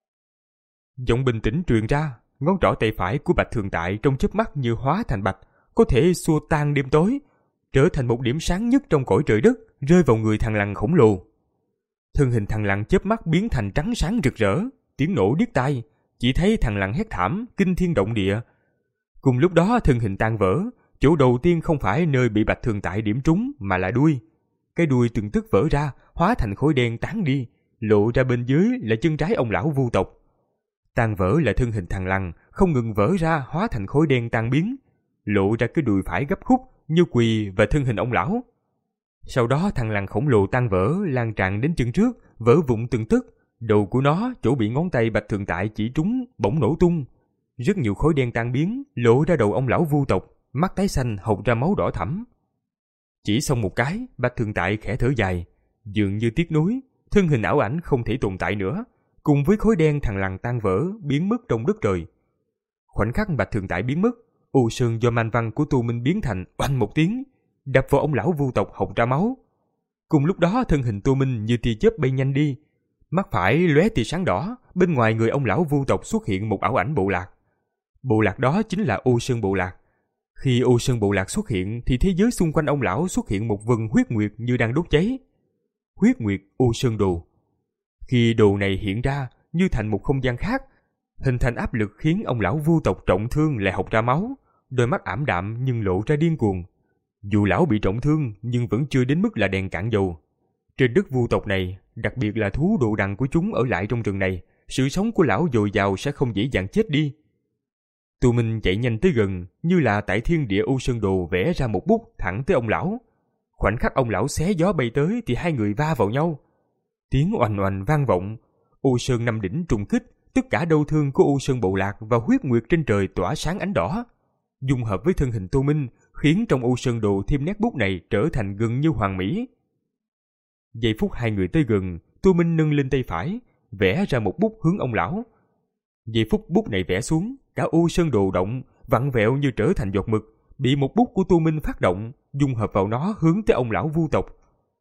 Giọng bình tĩnh truyền ra, ngón trỏ tay phải của Bạch Thường Tại trong chớp mắt như hóa thành bạch, có thể xua tan đêm tối, trở thành một điểm sáng nhất trong cõi trời đất, rơi vào người thằng lằn khổng lồ. Thân hình thằng lằn chớp mắt biến thành trắng sáng rực rỡ, tiếng nổ điếc tai, chỉ thấy thằng lằn hét thảm, kinh thiên động địa. Cùng lúc đó thân hình tan vỡ, chỗ đầu tiên không phải nơi bị Bạch Thường Tại điểm trúng mà là đuôi. Cái đuôi từng tức vỡ ra, hóa thành khối đen tán đi, lộ ra bên dưới là chân trái ông lão vu tộc. Tan vỡ là thân hình thằng lằn, không ngừng vỡ ra hóa thành khối đen tan biến, lộ ra cái đùi phải gấp khúc như quỳ và thân hình ông lão. Sau đó thằng lằn khổng lồ tan vỡ lan tràn đến chân trước, vỡ vụn từng tức, đầu của nó chỗ bị ngón tay Bạch Thường Tại chỉ trúng bỗng nổ tung. Rất nhiều khối đen tan biến, lộ ra đầu ông lão vu tộc, mắt tái xanh hộc ra máu đỏ thẫm. Chỉ xong một cái, Bạch Thường Tại khẽ thở dài, dường như tiếc nuối, thân hình ảo ảnh không thể tồn tại nữa, cùng với khối đen thằng lằn tan vỡ biến mất trong đất trời. Khoảnh khắc Bạch Thường Tại biến mất, u sơn do man văn của Tu Minh biến thành oanh một tiếng, đập vào ông lão vu tộc hộc ra máu. Cùng lúc đó thân hình Tu Minh như tia chớp bay nhanh đi, mắt phải lóe tia sáng đỏ, bên ngoài người ông lão vu tộc xuất hiện một ảo ảnh bộ lạc. Bộ lạc đó chính là U Sơn bộ lạc. Khi U Sơn bộ lạc xuất hiện thì thế giới xung quanh ông lão xuất hiện một vầng huyết nguyệt như đang đốt cháy. Huyết nguyệt U Sơn đồ. Khi đồ này hiện ra như thành một không gian khác, hình thành áp lực khiến ông lão vu tộc trọng thương lại hộc ra máu, đôi mắt ảm đạm nhưng lộ ra điên cuồng. Dù lão bị trọng thương nhưng vẫn chưa đến mức là đèn cạn dầu. Trên đất vu tộc này, đặc biệt là thú đồ đằng của chúng ở lại trong rừng này, sự sống của lão dồi dào sẽ không dễ dàng chết đi. Tu Minh chạy nhanh tới gần, như là tại thiên địa U Sơn đồ vẽ ra một bút thẳng tới ông lão. Khoảnh khắc ông lão xé gió bay tới thì hai người va vào nhau. Tiếng oành oành vang vọng, U Sơn năm đỉnh trùng kích, tất cả đau thương của U Sơn bộ lạc và huyết nguyệt trên trời tỏa sáng ánh đỏ, dung hợp với thân hình Tu Minh, khiến trong U Sơn đồ thêm nét bút này trở thành gần như hoàn mỹ. Giây phút hai người tới gần, Tu Minh nâng lên tay phải, vẽ ra một bút hướng ông lão. Giây phút bút này vẽ xuống, cả U Sơn đồ động, vặn vẹo như trở thành giọt mực, bị một bút của Tu Minh phát động, dung hợp vào nó hướng tới ông lão vu tộc.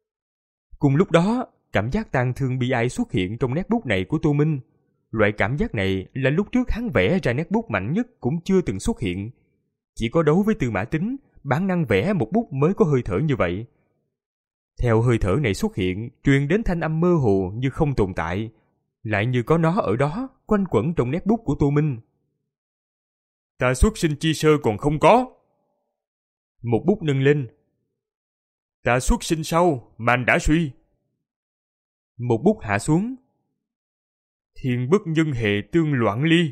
Cùng lúc đó, cảm giác tang thương bi ai xuất hiện trong nét bút này của Tu Minh. Loại cảm giác này là lúc trước hắn vẽ ra nét bút mạnh nhất cũng chưa từng xuất hiện. Chỉ có đấu với Tư Mã Tính, bản năng vẽ một bút mới có hơi thở như vậy. Theo hơi thở này xuất hiện, truyền đến thanh âm mơ hồ như không tồn tại, lại như có nó ở đó, quanh quẩn trong nét bút của Tu Minh. Ta xuất sinh chi sơ còn không có. Một bút nâng lên. Ta xuất sinh sau, màn đã suy. Một bút hạ xuống. Thiên bất nhân hệ tương loạn ly.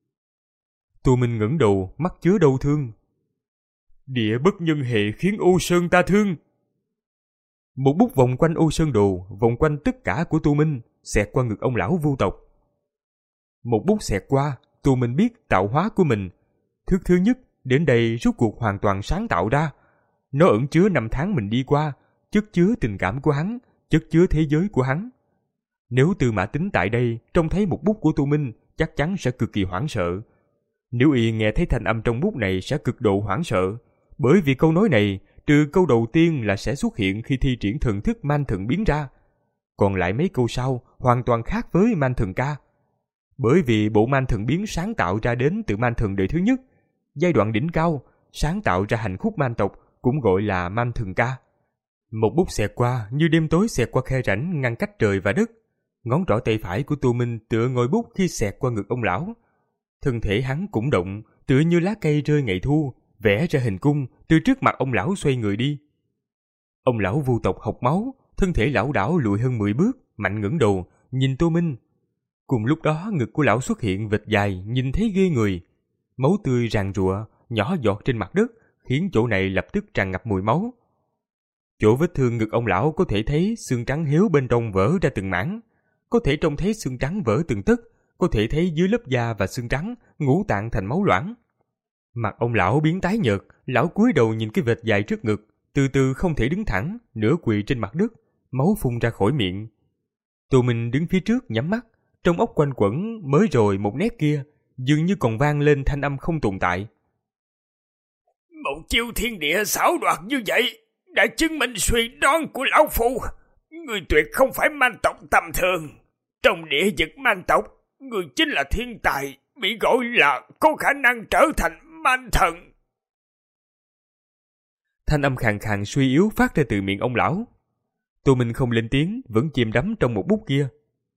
Tu Minh ngẩng đầu, mắt chứa đau thương. Địa bất nhân hệ khiến U Sơn ta thương. Một bút vòng quanh U Sơn đồ, vòng quanh tất cả của Tu Minh, xẹt qua ngực ông lão vu tộc. Một bút xẹt qua, Tu Minh biết tạo hóa của mình. Thứ thứ nhất, đến đây rốt cuộc hoàn toàn sáng tạo ra. Nó ẩn chứa năm tháng mình đi qua, chất chứa tình cảm của hắn, chất chứa thế giới của hắn. Nếu Tư Mã Tính tại đây trông thấy một bút của Tu Minh, chắc chắn sẽ cực kỳ hoảng sợ. Nếu y nghe thấy thanh âm trong bút này sẽ cực độ hoảng sợ, bởi vì câu nói này, trừ câu đầu tiên là sẽ xuất hiện khi thi triển thần thức man thần biến ra, còn lại mấy câu sau hoàn toàn khác với man thần ca. Bởi vì bộ man thần biến sáng tạo ra đến từ man thần đời thứ nhất, giai đoạn đỉnh cao, sáng tạo ra hành khúc man tộc cũng gọi là man thần ca. Một bút xẹt qua như đêm tối xẹt qua khe rãnh ngăn cách trời và đất. Ngón trỏ tay phải của Tu Minh tựa ngòi bút khi xẹt qua ngực ông lão. Thân thể hắn cũng động, tựa như lá cây rơi ngày thu, vẽ ra hình cung từ trước mặt ông lão xoay người đi. Ông lão vu tộc hộc máu, thân thể lão đảo lùi hơn mười bước, mạnh ngẩng đầu, nhìn Tu Minh. Cùng lúc đó ngực của lão xuất hiện vệt dài, nhìn thấy ghê người. Máu tươi ràn rụa, nhỏ giọt trên mặt đất, khiến chỗ này lập tức tràn ngập mùi máu. Chỗ vết thương ngực ông lão có thể thấy xương trắng héo bên trong vỡ ra từng mảng, có thể trông thấy xương trắng vỡ từng tấc, có thể thấy dưới lớp da và xương trắng ngũ tạng thành máu loãng. Mặt ông lão biến tái nhợt, lão cúi đầu nhìn cái vệt dài trước ngực, từ từ không thể đứng thẳng, nửa quỳ trên mặt đất, máu phun ra khỏi miệng. Tô Minh đứng phía trước nhắm mắt, trong óc quanh quẩn mới rồi một nét kia, dường như còn vang lên thanh âm không tồn tại. Một chiêu thiên địa xảo đoạt như vậy đã chứng minh suy đoán của lão phu. Người tuyệt không phải man tộc tầm thường. Trong địa vực man tộc, người chính là thiên tài, bị gọi là có khả năng trở thành man thần. Thanh âm khàn khàn suy yếu phát ra từ miệng ông lão. Tô Minh không lên tiếng, vẫn chìm đắm trong một bút kia.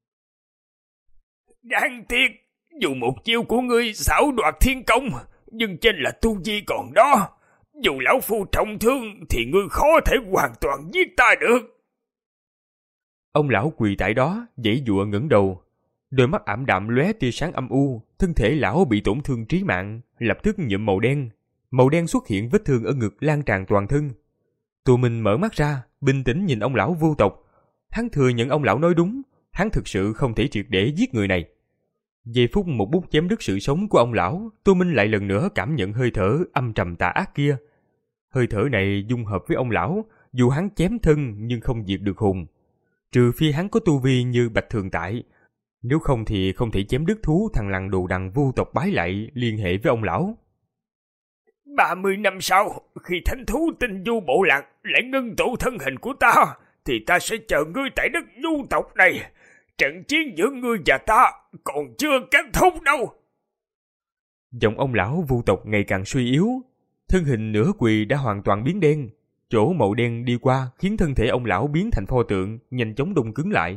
Đáng tiếc, dù một chiêu của ngươi xảo đoạt thiên công, nhưng trên là tu vi còn đó. Dù lão phu trọng thương thì ngươi khó thể hoàn toàn giết ta được. Ông lão quỳ tại đó, giãy giụa ngẩng đầu. Đôi mắt ảm đạm lóe tia sáng âm u, thân thể lão bị tổn thương trí mạng, lập tức nhuộm màu đen. Màu đen xuất hiện, vết thương ở ngực lan tràn toàn thân. Tô Minh mở mắt ra, bình tĩnh nhìn ông lão vô tộc. Hắn thừa nhận ông lão nói đúng, hắn thực sự không thể triệt để giết người này. Giây phút một bút chém đứt sự sống của ông lão, Tô Minh lại lần nữa cảm nhận hơi thở âm trầm tà ác kia. Hơi thở này dung hợp với ông lão, dù hắn chém thân nhưng không diệt được hồn. Trừ phi hắn có tu vi như Bạch Thường Tại, nếu không thì không thể chém đứt thú thằng lằn đồ đằng vô tộc bái lại liên hệ với ông lão. Ba mươi năm sau, khi thánh thú tinh du bộ lạc lại ngưng tụ thân hình của ta, thì ta sẽ chờ ngươi tại đất du tộc này. Trận chiến giữa ngươi và ta còn chưa kết thúc đâu. Giọng ông lão vu tộc ngày càng suy yếu, thân hình nửa quỳ đã hoàn toàn biến đen. Chỗ màu đen đi qua khiến thân thể ông lão biến thành pho tượng, nhanh chóng đông cứng lại.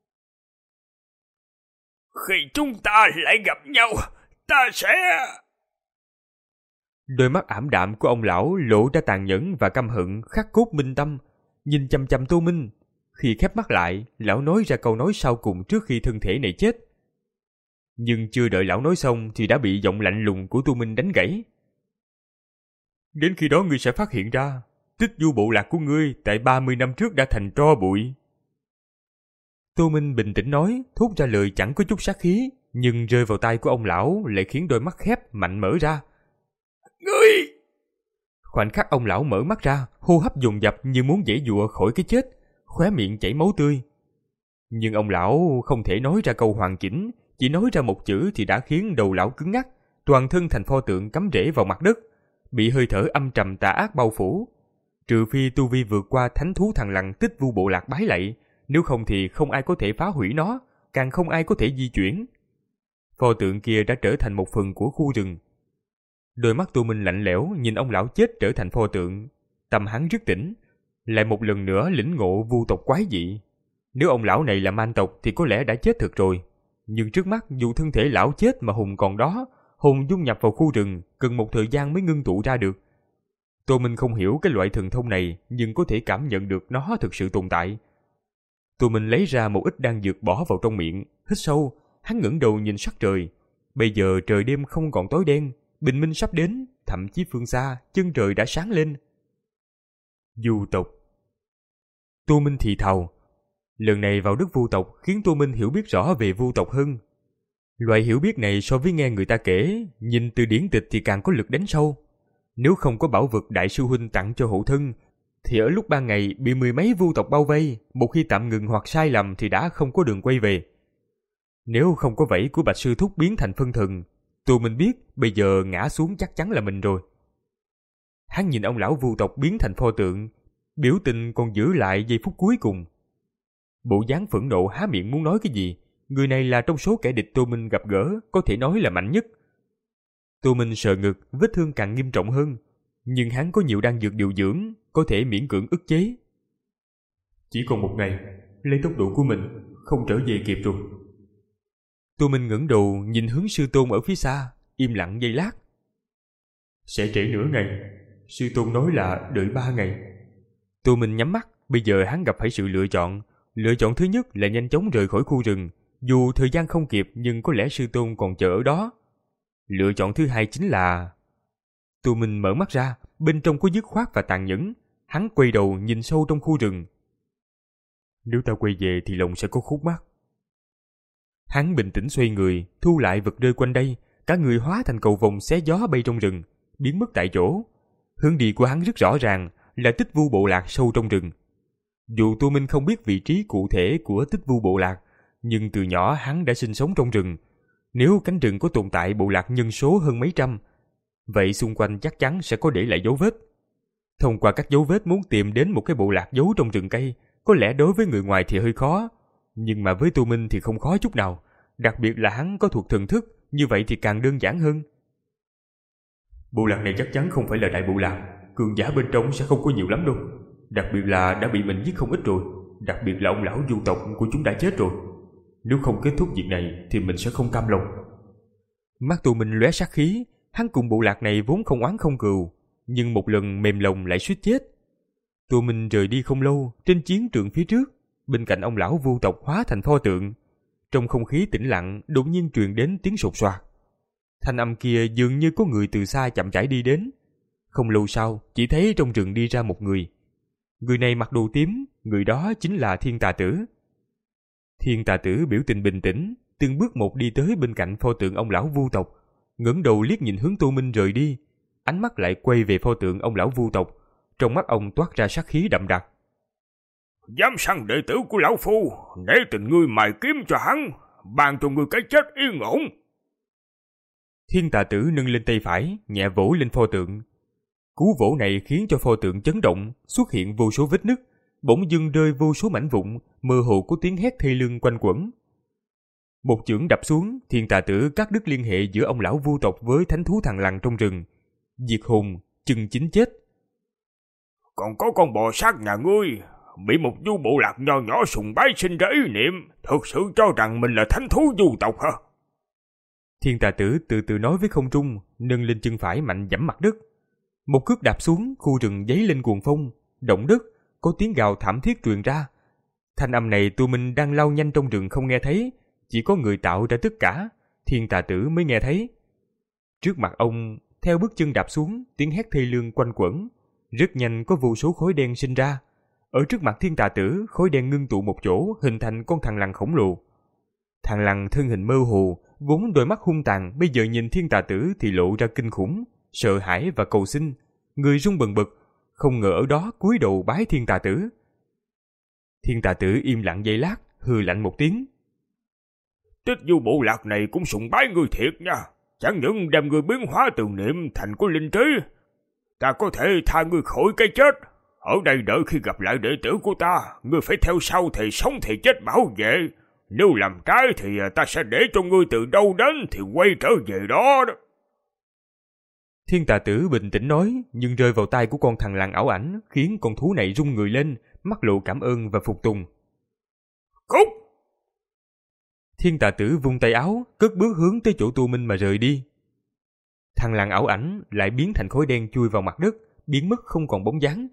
Khi chúng ta lại gặp nhau, ta sẽ... Đôi mắt ảm đạm của ông lão lộ ra tàn nhẫn và căm hận khắc cốt minh tâm, nhìn chằm chằm Tô Minh. Khi khép mắt lại, lão nói ra câu nói sau cùng trước khi thân thể này chết. Nhưng chưa đợi lão nói xong thì đã bị giọng lạnh lùng của Tô Minh đánh gãy. Đến khi đó ngươi sẽ phát hiện ra, tích du bộ lạc của ngươi tại ba mươi năm trước đã thành tro bụi. Tô Minh bình tĩnh nói, thốt ra lời chẳng có chút sát khí, nhưng rơi vào tai của ông lão lại khiến đôi mắt khép mạnh mở ra. Ngươi! Khoảnh khắc ông lão mở mắt ra, hô hấp dồn dập như muốn giãy giụa khỏi cái chết, khóe miệng chảy máu tươi. Nhưng ông lão không thể nói ra câu hoàn chỉnh, chỉ nói ra một chữ thì đã khiến đầu lão cứng ngắc, toàn thân thành pho tượng cắm rễ vào mặt đất, bị hơi thở âm trầm tà ác bao phủ. Trừ phi tu vi vượt qua thánh thú thằng lằn tích vu bộ lạc bái lạy, nếu không thì không ai có thể phá hủy nó, càng không ai có thể di chuyển. Pho tượng kia đã trở thành một phần của khu rừng. Đôi mắt Tô Minh lạnh lẽo nhìn ông lão chết trở thành pho tượng, tâm hắn rất tỉnh, lại một lần nữa lĩnh ngộ vu tộc quái dị. Nếu ông lão này là man tộc thì có lẽ đã chết thực rồi, nhưng trước mắt dù thân thể lão chết mà hồn còn đó, hồn dung nhập vào khu rừng cần một thời gian mới ngưng tụ ra được. Tô Minh không hiểu cái loại thần thông này, nhưng có thể cảm nhận được nó thực sự tồn tại. Tô Minh lấy ra một ít đan dược bỏ vào trong miệng, hít sâu, hắn ngẩng đầu nhìn sắc trời. Bây giờ trời đêm không còn tối đen, bình minh sắp đến, thậm chí phương xa chân trời đã sáng lên. Du tộc. Tô Minh thì thào. Lần này vào đất vu tộc khiến Tô Minh hiểu biết rõ về vu tộc hơn. Loại hiểu biết này so với nghe người ta kể, nhìn từ điển tịch thì càng có lực đánh sâu. Nếu không có bảo vật đại sư huynh tặng cho hộ thân, thì ở lúc ban ngày bị mười mấy vu tộc bao vây, một khi tạm ngừng hoặc sai lầm thì đã không có đường quay về. Nếu không có vảy của Bạch Sư Thúc biến thành phân thần, Tô Minh biết bây giờ ngã xuống chắc chắn là mình rồi. Hắn nhìn ông lão vu tộc biến thành pho tượng, biểu tình còn giữ lại giây phút cuối cùng. Bộ dáng phẫn nộ há miệng muốn nói cái gì, người này là trong số kẻ địch Tô Minh gặp gỡ có thể nói là mạnh nhất. Tô Minh sờ ngực, vết thương càng nghiêm trọng hơn, nhưng hắn có nhiều đan dược điều dưỡng, có thể miễn cưỡng ức chế. Chỉ còn một ngày, lấy tốc độ của mình, không trở về kịp rồi. Tô Minh ngẩng đầu nhìn hướng sư tôn ở phía xa, im lặng giây lát. Sẽ trễ nửa ngày, sư tôn nói là đợi ba ngày. Tô Minh nhắm mắt, bây giờ hắn gặp phải sự lựa chọn. Lựa chọn thứ nhất là nhanh chóng rời khỏi khu rừng, dù thời gian không kịp nhưng có lẽ sư tôn còn chờ ở đó. Lựa chọn thứ hai chính là... Tô Minh mở mắt ra, bên trong có dứt khoát và tàn nhẫn. Hắn quay đầu nhìn sâu trong khu rừng. Nếu ta quay về thì lòng sẽ có khúc mắc. Hắn bình tĩnh xoay người, thu lại vật rơi quanh đây, cả người hóa thành cầu vồng xé gió bay trong rừng, biến mất tại chỗ. Hướng đi của hắn rất rõ ràng, là Tích Vu bộ lạc sâu trong rừng. Dù Tô Minh không biết vị trí cụ thể của Tích Vu bộ lạc, nhưng từ nhỏ hắn đã sinh sống trong rừng. Nếu cánh rừng có tồn tại bộ lạc nhân số hơn mấy trăm, vậy xung quanh chắc chắn sẽ có để lại dấu vết. Thông qua các dấu vết muốn tìm đến một cái bộ lạc giấu trong rừng cây, có lẽ đối với người ngoài thì hơi khó, nhưng mà với Tô Minh thì không khó chút nào, đặc biệt là hắn có thuộc thần thức, như vậy thì càng đơn giản hơn. Bộ lạc này chắc chắn không phải là đại bộ lạc, cường giả bên trong sẽ không có nhiều lắm đâu, đặc biệt là đã bị mình giết không ít rồi, đặc biệt là ông lão du tộc của chúng đã chết rồi. Nếu không kết thúc việc này thì mình sẽ không cam lòng. Mắt Tô Minh lóe sát khí, hắn cùng bộ lạc này vốn không oán không cừu, nhưng một lần mềm lòng lại suýt chết. Tô Minh rời đi không lâu, trên chiến trường phía trước, bên cạnh ông lão vu tộc hóa thành pho tượng. Trong không khí tĩnh lặng, đột nhiên truyền đến tiếng sột soạt. Thanh âm kia dường như có người từ xa chậm rãi đi đến. Không lâu sau, chỉ thấy trong rừng đi ra một người. Người này mặc đồ tím, người đó chính là Thiên Tà Tử. Thiên Tà Tử biểu tình bình tĩnh, từng bước một đi tới bên cạnh pho tượng ông lão vu tộc, ngẩng đầu liếc nhìn hướng Tô Minh rời đi, ánh mắt lại quay về pho tượng ông lão vu tộc, trong mắt ông toát ra sát khí đậm đặc. Dám săn đệ tử của lão phu, nể tình ngươi mài kiếm cho hắn, ban cho ngươi cái chết yên ổn. Thiên Tà Tử nâng lên tay phải, nhẹ vỗ lên pho tượng. Cú vỗ này khiến cho pho tượng chấn động, xuất hiện vô số vết nứt, bỗng dưng rơi vô số mảnh vụn, mơ hồ có tiếng hét thê lương quanh quẩn. Một chưởng đập xuống, Thiên Tà Tử cắt đứt liên hệ giữa ông lão vu tộc với thánh thú thằn lằn trong rừng. Diệt hồn, chân chính chết. Còn có con bò sát nhà ngươi, bị một du bộ lạc nho nhỏ sùng bái sinh ra ý niệm, thực sự cho rằng mình là thánh thú du tộc hả? Thiên Tà Tử từ từ nói với không trung, nâng lên chân phải mạnh giẫm mặt đất. Một cước đạp xuống, khu rừng giấy lên cuồng phong, động đất, có tiếng gào thảm thiết truyền ra. Thanh âm này Tô Minh đang lao nhanh trong rừng không nghe thấy, chỉ có người tạo ra tất cả, Thiên Tà Tử mới nghe thấy. Trước mặt ông, theo bước chân đạp xuống, tiếng hét thê lương quanh quẩn, rất nhanh có vô số khói đen sinh ra. Ở trước mặt Thiên Tà Tử, khói đen ngưng tụ một chỗ, hình thành con thằn lằn khổng lồ. Thằn lằn thân hình mơ hồ, vốn đôi mắt hung tàn, bây giờ nhìn Thiên Tà Tử thì lộ ra kinh khủng, sợ hãi và cầu xin, người run bần bật, không ngờ ở đó cúi đầu bái Thiên Tà Tử. Thiên Tà Tử im lặng giây lát, hừ lạnh một tiếng. Tích du bộ lạc này cũng sùng bái ngươi thiệt nha, chẳng những đem ngươi biến hóa từ niệm thành của linh trí, ta có thể tha ngươi khỏi cái chết. Ở đây đợi khi gặp lại đệ tử của ta, ngươi phải theo sau thề sống thề chết bảo vệ. Nếu làm trái thì ta sẽ để cho ngươi từ đâu đến thì quay trở về đó. Thiên Tà Tử bình tĩnh nói, nhưng rơi vào tay của con thằn lằn ảo ảnh, khiến con thú này rung người lên, mắt lộ cảm ơn và phục tùng. Cút! Thiên Tà Tử vung tay áo, cất bước hướng tới chỗ Tô Minh mà rời đi. Thằn lằn ảo ảnh lại biến thành khối đen chui vào mặt đất, biến mất không còn bóng dáng.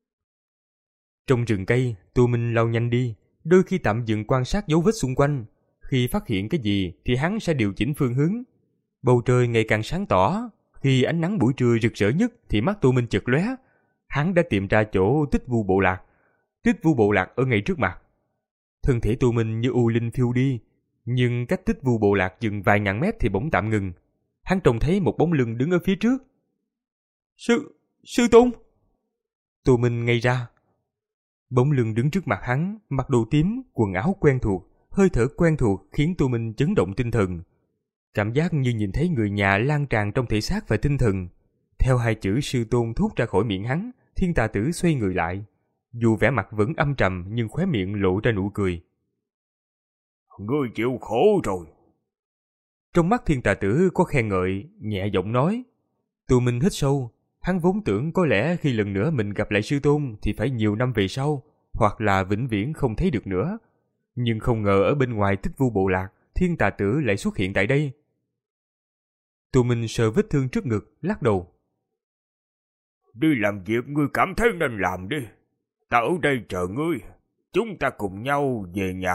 Trong rừng cây, Tô Minh lao nhanh đi, đôi khi tạm dừng quan sát dấu vết xung quanh. Khi phát hiện cái gì thì hắn sẽ điều chỉnh phương hướng. Bầu trời ngày càng sáng tỏ, khi ánh nắng buổi trưa rực rỡ nhất thì mắt Tô Minh chợt lóe. Hắn đã tìm ra chỗ Tích Vu bộ lạc. Tích Vu bộ lạc ở ngay trước mặt. Thân thể Tô Minh như u linh phiêu đi, nhưng cách Tích Vu bộ lạc dừng vài ngàn mét thì bỗng tạm ngừng. Hắn trông thấy một bóng lưng đứng ở phía trước. Sư... sư tôn! Tô Minh ngây ra. Bóng lưng đứng trước mặt hắn, mặc đồ tím, quần áo quen thuộc, hơi thở quen thuộc khiến Tô Minh chấn động tinh thần. Cảm giác như nhìn thấy người nhà lan tràn trong thể xác và tinh thần. Theo hai chữ sư tôn thốt ra khỏi miệng hắn, Thiên Tà Tử xoay người lại. Dù vẻ mặt vẫn âm trầm nhưng khóe miệng lộ ra nụ cười. Ngươi chịu khổ rồi. Trong mắt Thiên Tà Tử có khen ngợi, nhẹ giọng nói. Tô Minh hít sâu. Hắn vốn tưởng có lẽ khi lần nữa mình gặp lại sư tôn thì phải nhiều năm về sau, hoặc là vĩnh viễn không thấy được nữa. Nhưng không ngờ ở bên ngoài Tích Vu bộ lạc, Thiên Tà Tử lại xuất hiện tại đây. Tô Minh sờ vết thương trước ngực, lắc đầu. Đi làm việc ngươi cảm thấy nên làm đi. Ta ở đây chờ ngươi. Chúng ta cùng nhau về nhà.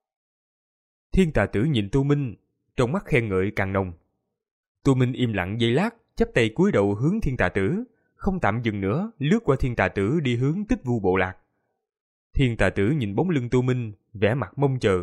Thiên Tà Tử nhìn Tô Minh, trong mắt khen ngợi càng nồng. Tô Minh im lặng giây lát, chắp tay cúi đầu hướng Thiên Tà Tử, không tạm dừng nữa, lướt qua Thiên Tà Tử đi hướng Tích Vu bộ lạc. Thiên Tà Tử nhìn bóng lưng Tô Minh, vẻ mặt mong chờ.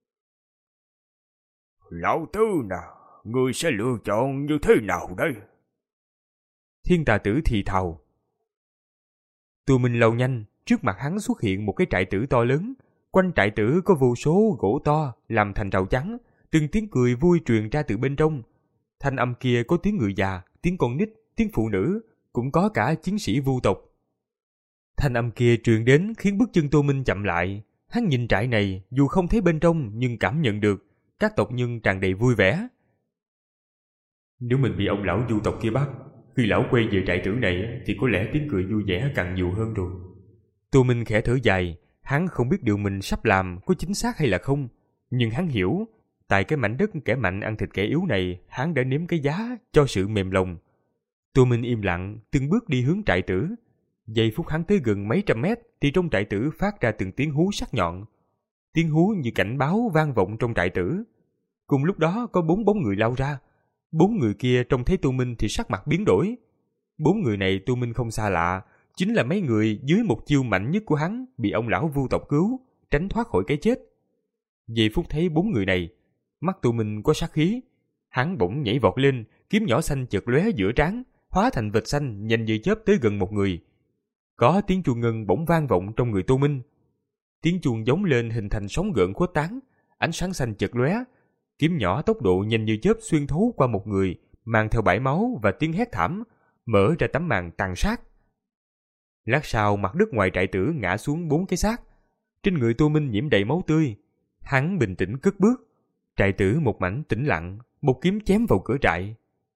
Lão Tứ nào, ngươi sẽ lựa chọn như thế nào đây? Thiên Tà Tử thì thào. Tô Minh lao nhanh, trước mặt hắn xuất hiện một cái trại tử to lớn. Quanh trại tử có vô số gỗ to làm thành rào chắn, từng tiếng cười vui truyền ra từ bên trong. Thanh âm kia có tiếng người già, tiếng con nít, tiếng phụ nữ, cũng có cả chiến sĩ vu tộc. Thanh âm kia truyền đến khiến bước chân Tô Minh chậm lại. Hắn nhìn trại này, dù không thấy bên trong nhưng cảm nhận được các tộc nhân tràn đầy vui vẻ. Nếu mình bị ông lão vu tộc kia bắt, khi lão quay về trại tử này thì có lẽ tiếng cười vui vẻ càng nhiều hơn rồi. Tô Minh khẽ thở dài. Hắn không biết điều mình sắp làm có chính xác hay là không, nhưng hắn hiểu, tại cái mảnh đất kẻ mạnh ăn thịt kẻ yếu này, hắn đã nếm cái giá cho sự mềm lòng. Tô Minh im lặng, từng bước đi hướng trại tử. Giây phút hắn tới gần mấy trăm mét, thì trong trại tử phát ra từng tiếng hú sắc nhọn. Tiếng hú như cảnh báo vang vọng trong trại tử. Cùng lúc đó có bốn bóng người lao ra. Bốn người kia trông thấy Tô Minh thì sắc mặt biến đổi. Bốn người này Tô Minh không xa lạ, chính là mấy người dưới một chiêu mạnh nhất của hắn bị ông lão vu tộc cứu, tránh thoát khỏi cái chết. Giây phút thấy bốn người này, mắt Tô Minh có sát khí. Hắn bỗng nhảy vọt lên, kiếm nhỏ xanh chợt lóe giữa trán, hóa thành vệt xanh nhanh như chớp tới gần một người. Có tiếng chuông ngân bỗng vang vọng trong người Tô Minh. Tiếng chuông giống lên hình thành sóng gợn khuếch tán, ánh sáng xanh chợt lóe, kiếm nhỏ tốc độ nhanh như chớp xuyên thấu qua một người, mang theo bãi máu và tiếng hét thảm, mở ra tấm màn tàn sát. Lát sau mặt đất ngoài trại tử ngã xuống bốn cái xác. Trên người Tô Minh nhiễm đầy máu tươi. Hắn bình tĩnh cất bước. Trại tử một mảnh tĩnh lặng, một kiếm chém vào cửa trại.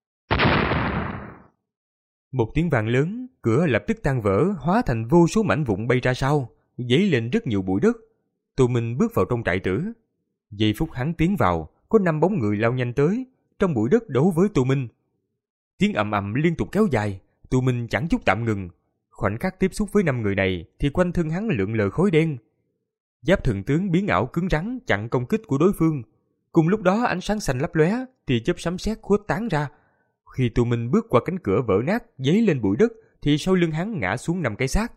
Một tiếng vang lớn, cửa lập tức tan vỡ, hóa thành vô số mảnh vụn bay ra sau, dấy lên rất nhiều bụi đất. Tô Minh bước vào trong trại tử. Giây phút hắn tiến vào, có năm bóng người lao nhanh tới, trong bụi đất đấu với Tô Minh. Tiếng ầm ầm liên tục kéo dài, Tô Minh chẳng chút tạm ngừng. Khoảnh khắc tiếp xúc với năm người này thì quanh thân hắn lượn lờ khói đen. Giáp thần tướng biến ảo cứng rắn chặn công kích của đối phương. Cùng lúc đó ánh sáng xanh lấp lóe, tia chớp sấm sét khuếch tán ra. Khi Tô Minh bước qua cánh cửa vỡ nát dấy lên bụi đất thì sau lưng hắn ngã xuống năm cái xác.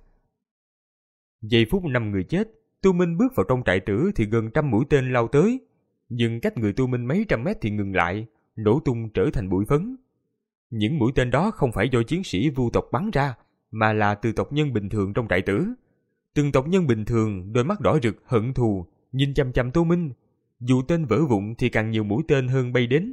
Giây phút năm người chết, Tô Minh bước vào trong trại tử thì gần trăm mũi tên lao tới, nhưng cách người Tô Minh mấy trăm mét thì ngừng lại, nổ tung trở thành bụi phấn. Những mũi tên đó không phải do chiến sĩ vu tộc bắn ra, mà là từ tộc nhân bình thường trong trại tử. Từng tộc nhân bình thường, đôi mắt đỏ rực hận thù, nhìn chằm chằm Tô Minh. Dù tên vỡ vụn thì càng nhiều mũi tên hơn bay đến.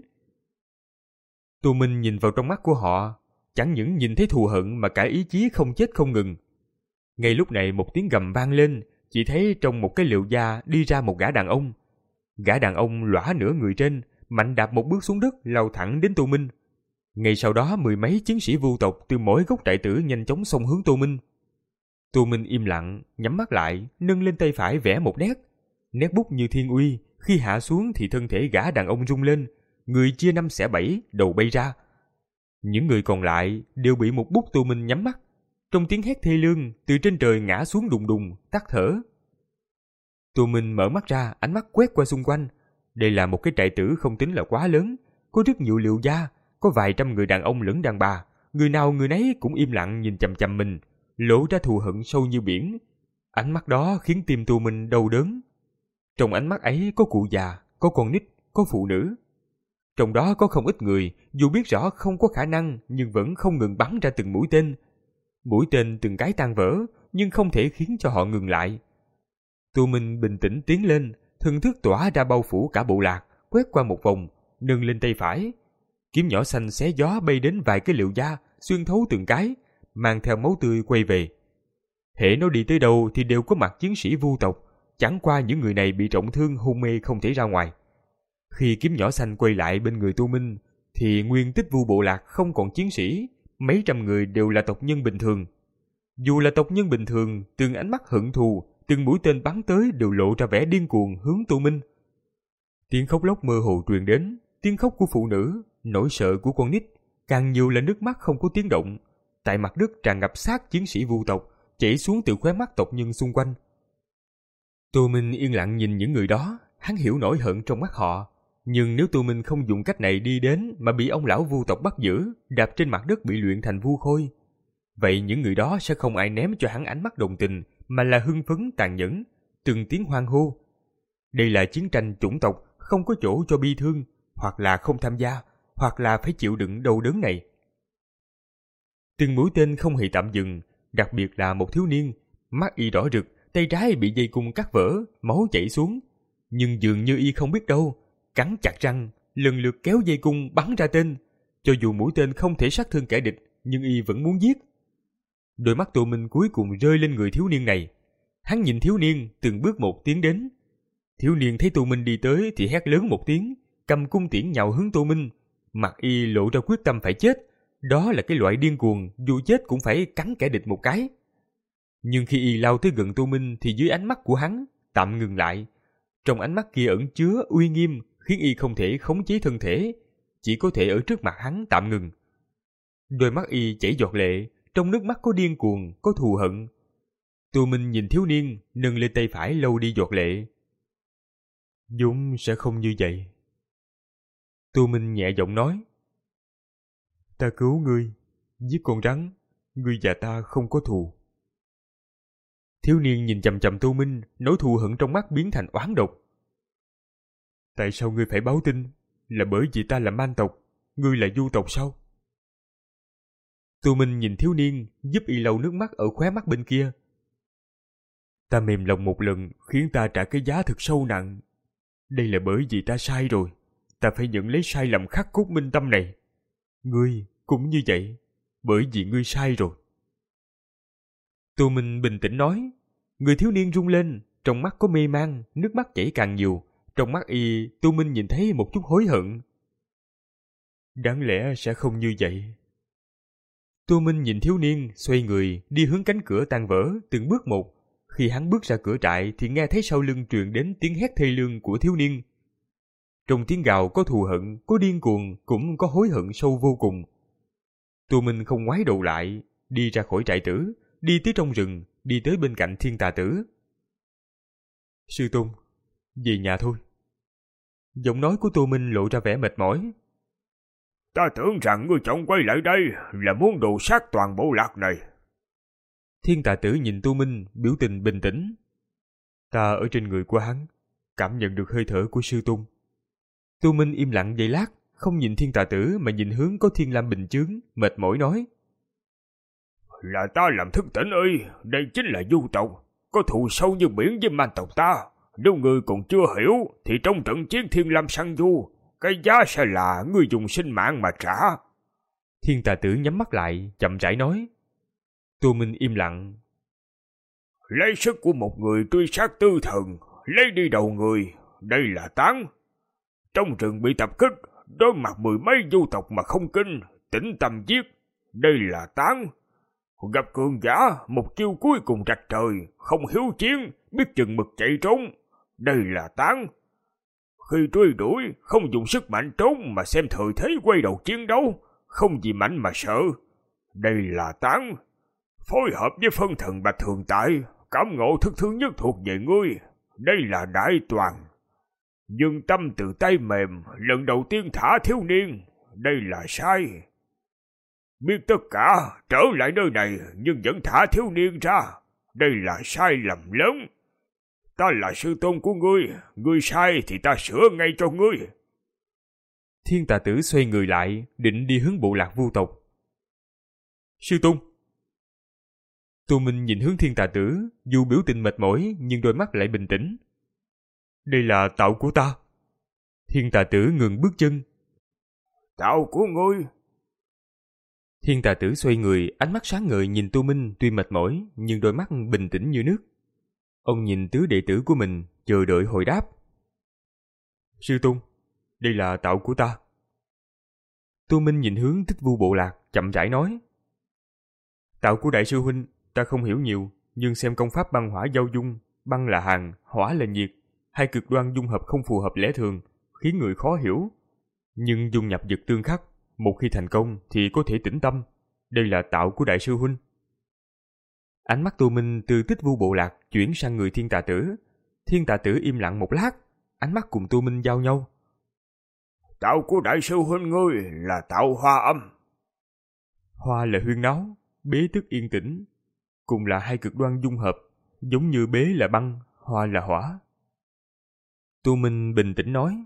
Tô Minh nhìn vào trong mắt của họ, chẳng những nhìn thấy thù hận mà cả ý chí không chết không ngừng. Ngay lúc này một tiếng gầm vang lên, chỉ thấy trong một cái liều da đi ra một gã đàn ông. Gã đàn ông lõa nửa người trên, mạnh đạp một bước xuống đất lao thẳng đến Tô Minh. Ngay sau đó mười mấy chiến sĩ vu tộc từ mỗi góc trại tử nhanh chóng xông hướng Tô Minh. Tô Minh im lặng, nhắm mắt lại, nâng lên tay phải vẽ một nét. Nét bút như thiên uy, khi hạ xuống thì thân thể gã đàn ông rung lên, người chia năm xẻ bảy, đầu bay ra. Những người còn lại đều bị một bút Tô Minh nhắm mắt. Trong tiếng hét thê lương, từ trên trời ngã xuống đùng đùng, tắt thở. Tô Minh mở mắt ra, ánh mắt quét qua xung quanh. Đây là một cái trại tử không tính là quá lớn, có rất nhiều liều da, có vài trăm người đàn ông lẫn đàn bà, người nào người nấy cũng im lặng nhìn chằm chằm mình, lộ ra thù hận sâu như biển. Ánh mắt đó khiến tim Tô Minh đau đớn. Trong ánh mắt ấy có cụ già, có con nít, có phụ nữ. Trong đó có không ít người, dù biết rõ không có khả năng nhưng vẫn không ngừng bắn ra từng mũi tên. Mũi tên từng cái tan vỡ, nhưng không thể khiến cho họ ngừng lại. Tô Minh bình tĩnh tiến lên, thần thức tỏa ra bao phủ cả bộ lạc, quét qua một vòng, nâng lên tay phải. Kiếm nhỏ xanh xé gió bay đến vài cái liều da, xuyên thấu từng cái, mang theo máu tươi quay về. Hễ nó đi tới đâu thì đều có mặt chiến sĩ vu tộc, chẳng qua những người này bị trọng thương hôn mê không thể ra ngoài. Khi kiếm nhỏ xanh quay lại bên người Tô Minh, thì nguyên Tích Vu bộ lạc không còn chiến sĩ, mấy trăm người đều là tộc nhân bình thường. Dù là tộc nhân bình thường, từng ánh mắt hận thù, từng mũi tên bắn tới đều lộ ra vẻ điên cuồng hướng Tô Minh. Tiếng khóc lóc mơ hồ truyền đến, tiếng khóc của phụ nữ, nỗi sợ của con nít, càng nhiều là nước mắt không có tiếng động. Tại mặt đất tràn ngập xác chiến sĩ vu tộc, chảy xuống từ khóe mắt tộc nhân xung quanh. Tô Minh yên lặng nhìn những người đó, hắn hiểu nỗi hận trong mắt họ. Nhưng nếu Tô Minh không dùng cách này đi đến mà bị ông lão vu tộc bắt giữ, đạp trên mặt đất bị luyện thành vu khôi, vậy những người đó sẽ không ai ném cho hắn ánh mắt đồng tình, mà là hưng phấn tàn nhẫn, từng tiếng hoan hô. Đây là chiến tranh chủng tộc, không có chỗ cho bi thương, hoặc là không tham gia, hoặc là phải chịu đựng đau đớn này. Từng mũi tên không hề tạm dừng, đặc biệt là một thiếu niên, mắt y đỏ rực, tay trái bị dây cung cắt vỡ, máu chảy xuống. Nhưng dường như y không biết đâu, cắn chặt răng, lần lượt kéo dây cung bắn ra tên. Cho dù mũi tên không thể sát thương kẻ địch, nhưng y vẫn muốn giết. Đôi mắt Tô Minh cuối cùng rơi lên người thiếu niên này. Hắn nhìn thiếu niên từng bước một tiến đến. Thiếu niên thấy Tô Minh đi tới thì hét lớn một tiếng, cầm cung tiễn nhào hướng Tô Minh. Mặt y lộ ra quyết tâm phải chết. Đó là cái loại điên cuồng, dù chết cũng phải cắn kẻ địch một cái. Nhưng khi y lao tới gần Tô Minh thì dưới ánh mắt của hắn tạm ngừng lại. Trong ánh mắt kia ẩn chứa uy nghiêm, khiến y không thể khống chế thân thể, chỉ có thể ở trước mặt hắn tạm ngừng. Đôi mắt y chảy giọt lệ, trong nước mắt có điên cuồng, có thù hận. Tô Minh nhìn thiếu niên, nâng lên tay phải lau đi giọt lệ. Dũng sẽ không như vậy. Tô Minh nhẹ giọng nói. Ta cứu ngươi, giết con rắn, ngươi và ta không có thù. Thiếu niên nhìn chằm chằm Tô Minh, nỗi thù hận trong mắt biến thành oán độc. Tại sao ngươi phải báo tin? Là bởi vì ta là man tộc, ngươi là du tộc sao? Tô Minh nhìn thiếu niên, giúp y lau nước mắt ở khóe mắt bên kia. Ta mềm lòng một lần, khiến ta trả cái giá thực sâu nặng. Đây là bởi vì ta sai rồi, ta phải nhận lấy sai lầm khắc cốt minh tâm này. Ngươi cũng như vậy, bởi vì ngươi sai rồi. Tô Minh bình tĩnh nói. Người thiếu niên rung lên, trong mắt có mê man, nước mắt chảy càng nhiều. Trong mắt y, Tô Minh nhìn thấy một chút hối hận. Đáng lẽ sẽ không như vậy. Tô Minh nhìn thiếu niên, xoay người, đi hướng cánh cửa tan vỡ, từng bước một. Khi hắn bước ra cửa trại thì nghe thấy sau lưng truyền đến tiếng hét thê lương của thiếu niên. Trong tiếng gào có thù hận, có điên cuồng, cũng có hối hận sâu vô cùng. Tô Minh không ngoái đầu lại, đi ra khỏi trại tử, đi tới trong rừng, đi tới bên cạnh Thiên Tà Tử. Sư Tôn, về nhà thôi. Giọng nói của Tô Minh lộ ra vẻ mệt mỏi. Ta tưởng rằng ngươi chọn quay lại đây là muốn đồ sát toàn bộ lạc này. Thiên Tà Tử nhìn Tô Minh, biểu tình bình tĩnh. Ta ở trên người của hắn, cảm nhận được hơi thở của sư tôn. Tô Minh im lặng giây lát, không nhìn Thiên Tà Tử mà nhìn hướng có Thiên Lam bình chướng, mệt mỏi nói. Là ta làm thức tỉnh ơi, đây chính là du tộc, có thù sâu như biển với man tộc ta. Nếu ngươi còn chưa hiểu, thì trong trận chiến Thiên Lam săn du, cái giá sẽ là ngươi dùng sinh mạng mà trả. Thiên Tà Tử nhắm mắt lại, chậm rãi nói. Tô Minh im lặng. Lấy sức của một người truy sát tư thần, lấy đi đầu người, đây là tán. Trong rừng bị tập kích, đối mặt mười mấy du tộc mà không kinh, tĩnh tâm giết, đây là tán. Gặp cường giả, một chiêu cuối cùng rạch trời, không hiếu chiến, biết chừng mực chạy trốn, đây là tán. Khi truy đuổi, không dùng sức mạnh trốn mà xem thời thế quay đầu chiến đấu, không vì mạnh mà sợ, đây là tán. Phối hợp với phân thần Bạch Thường Tại, cảm ngộ thức thứ nhất thuộc về ngươi, đây là đại toàn. Nhưng tâm từ tay mềm, lần đầu tiên thả thiếu niên, đây là sai. Biết tất cả, trở lại nơi này nhưng vẫn thả thiếu niên ra, đây là sai lầm lớn. Ta là sư tôn của ngươi, ngươi sai thì ta sửa ngay cho ngươi. Thiên Tà Tử xoay người lại, định đi hướng bộ lạc vu tộc. Sư tôn. Tô Minh nhìn hướng Thiên Tà Tử, dù biểu tình mệt mỏi nhưng đôi mắt lại bình tĩnh. Đây là tạo của ta. Thiên Tà Tử ngừng bước chân. Tạo của ngươi? Thiên Tà Tử xoay người, ánh mắt sáng ngời nhìn Tô Minh, tuy mệt mỏi nhưng đôi mắt bình tĩnh như nước. Ông nhìn tứ đệ tử của mình, chờ đợi hồi đáp. Sư tôn, đây là tạo của ta. Tô Minh nhìn hướng Tích Vu bộ lạc, chậm rãi nói. Tạo của đại sư huynh, ta không hiểu nhiều, nhưng xem công pháp băng hỏa giao dung, băng là hàn, hỏa là nhiệt, hai cực đoan dung hợp không phù hợp lẽ thường, khiến người khó hiểu. Nhưng dung nhập dực tương khắc, một khi thành công thì có thể tĩnh tâm. Đây là tạo của đại sư huynh. Ánh mắt Tô Minh từ Tích Vu bộ lạc chuyển sang người Thiên Tà Tử. Thiên Tà Tử im lặng một lát, ánh mắt cùng Tô Minh giao nhau. Tạo của đại sư huynh ngươi là tạo hoa âm. Hoa là huyên náo, bế tức yên tĩnh, cùng là hai cực đoan dung hợp, giống như bế là băng, hoa là hỏa. Tu Minh bình tĩnh nói.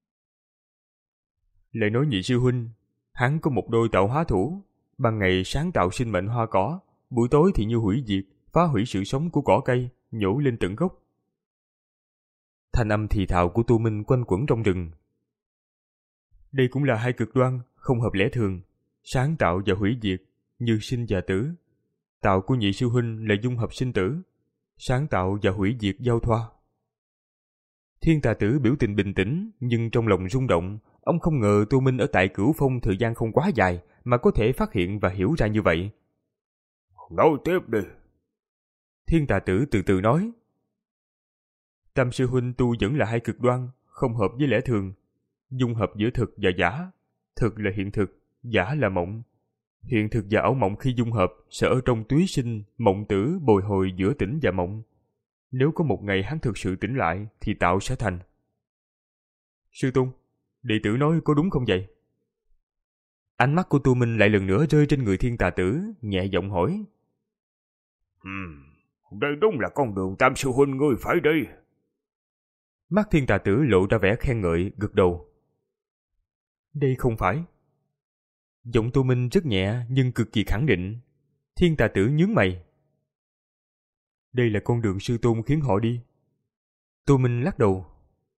Lại nói nhị sư huynh, hắn có một đôi tạo hóa thủ, ban ngày sáng tạo sinh mệnh hoa cỏ, buổi tối thì như hủy diệt, phá hủy sự sống của cỏ cây, nhổ lên tận gốc. Thanh âm thì thào của Tu Minh quanh quẩn trong rừng. Đây cũng là hai cực đoan, không hợp lẽ thường, sáng tạo và hủy diệt, như sinh và tử. Tạo của nhị sư huynh là dung hợp sinh tử, sáng tạo và hủy diệt giao thoa. Thiên Tà Tử biểu tình bình tĩnh, nhưng trong lòng rung động. Ông không ngờ Tu Minh ở tại Cửu Phong thời gian không quá dài mà có thể phát hiện và hiểu ra như vậy. Nói tiếp đi. Thiên Tà Tử từ từ nói. Tam sư huynh tu vẫn là hai cực đoan, không hợp với lẽ thường. Dung hợp giữa thực và giả. Thực là hiện thực, giả là mộng. Hiện thực và ảo mộng khi dung hợp sẽ ở trong túy sinh, mộng tử bồi hồi giữa tỉnh và mộng. Nếu có một ngày hắn thực sự tỉnh lại thì tạo sẽ thành. Sư Tôn, đệ tử nói có đúng không vậy? Ánh mắt của Tu Minh lại lần nữa rơi trên người Thiên Tà Tử, nhẹ giọng hỏi. Hmm, đây đúng là con đường Tam sư huynh ngươi phải đi. Mắt Thiên Tà Tử lộ ra vẻ khen ngợi, gật đầu. Đây không phải. Giọng Tu Minh rất nhẹ nhưng cực kỳ khẳng định. Thiên Tà Tử nhướng mày. Đây là con đường sư tôn khiến họ đi. Tu Minh lắc đầu.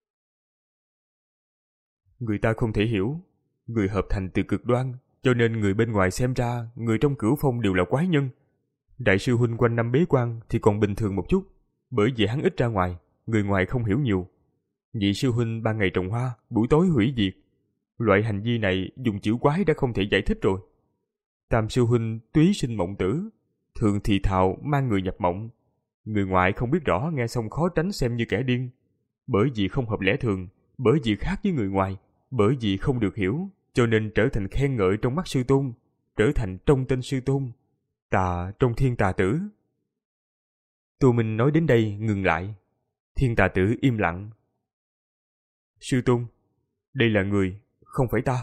Người ta không thể hiểu. Người hợp thành từ cực đoan, cho nên người bên ngoài xem ra người trong Cửu Phong đều là quái nhân. Đại sư huynh quanh năm bế quan thì còn bình thường một chút, bởi vì hắn ít ra ngoài, người ngoài không hiểu nhiều. Nhị sư huynh ban ngày trồng hoa, buổi tối hủy diệt. Loại hành vi này dùng chữ quái đã không thể giải thích rồi. Tam sư huynh túy sinh mộng tử, thường thì thào mang người nhập mộng. Người ngoài không biết rõ, nghe xong khó tránh xem như kẻ điên. Bởi vì không hợp lẽ thường, bởi vì khác với người ngoài, bởi vì không được hiểu, cho nên trở thành khen ngợi trong mắt sư tôn, trở thành trong tên sư tôn, tà trong Thiên Tà Tử. Tu Minh nói đến đây ngừng lại. Thiên Tà Tử im lặng. Sư tôn, đây là người, không phải ta.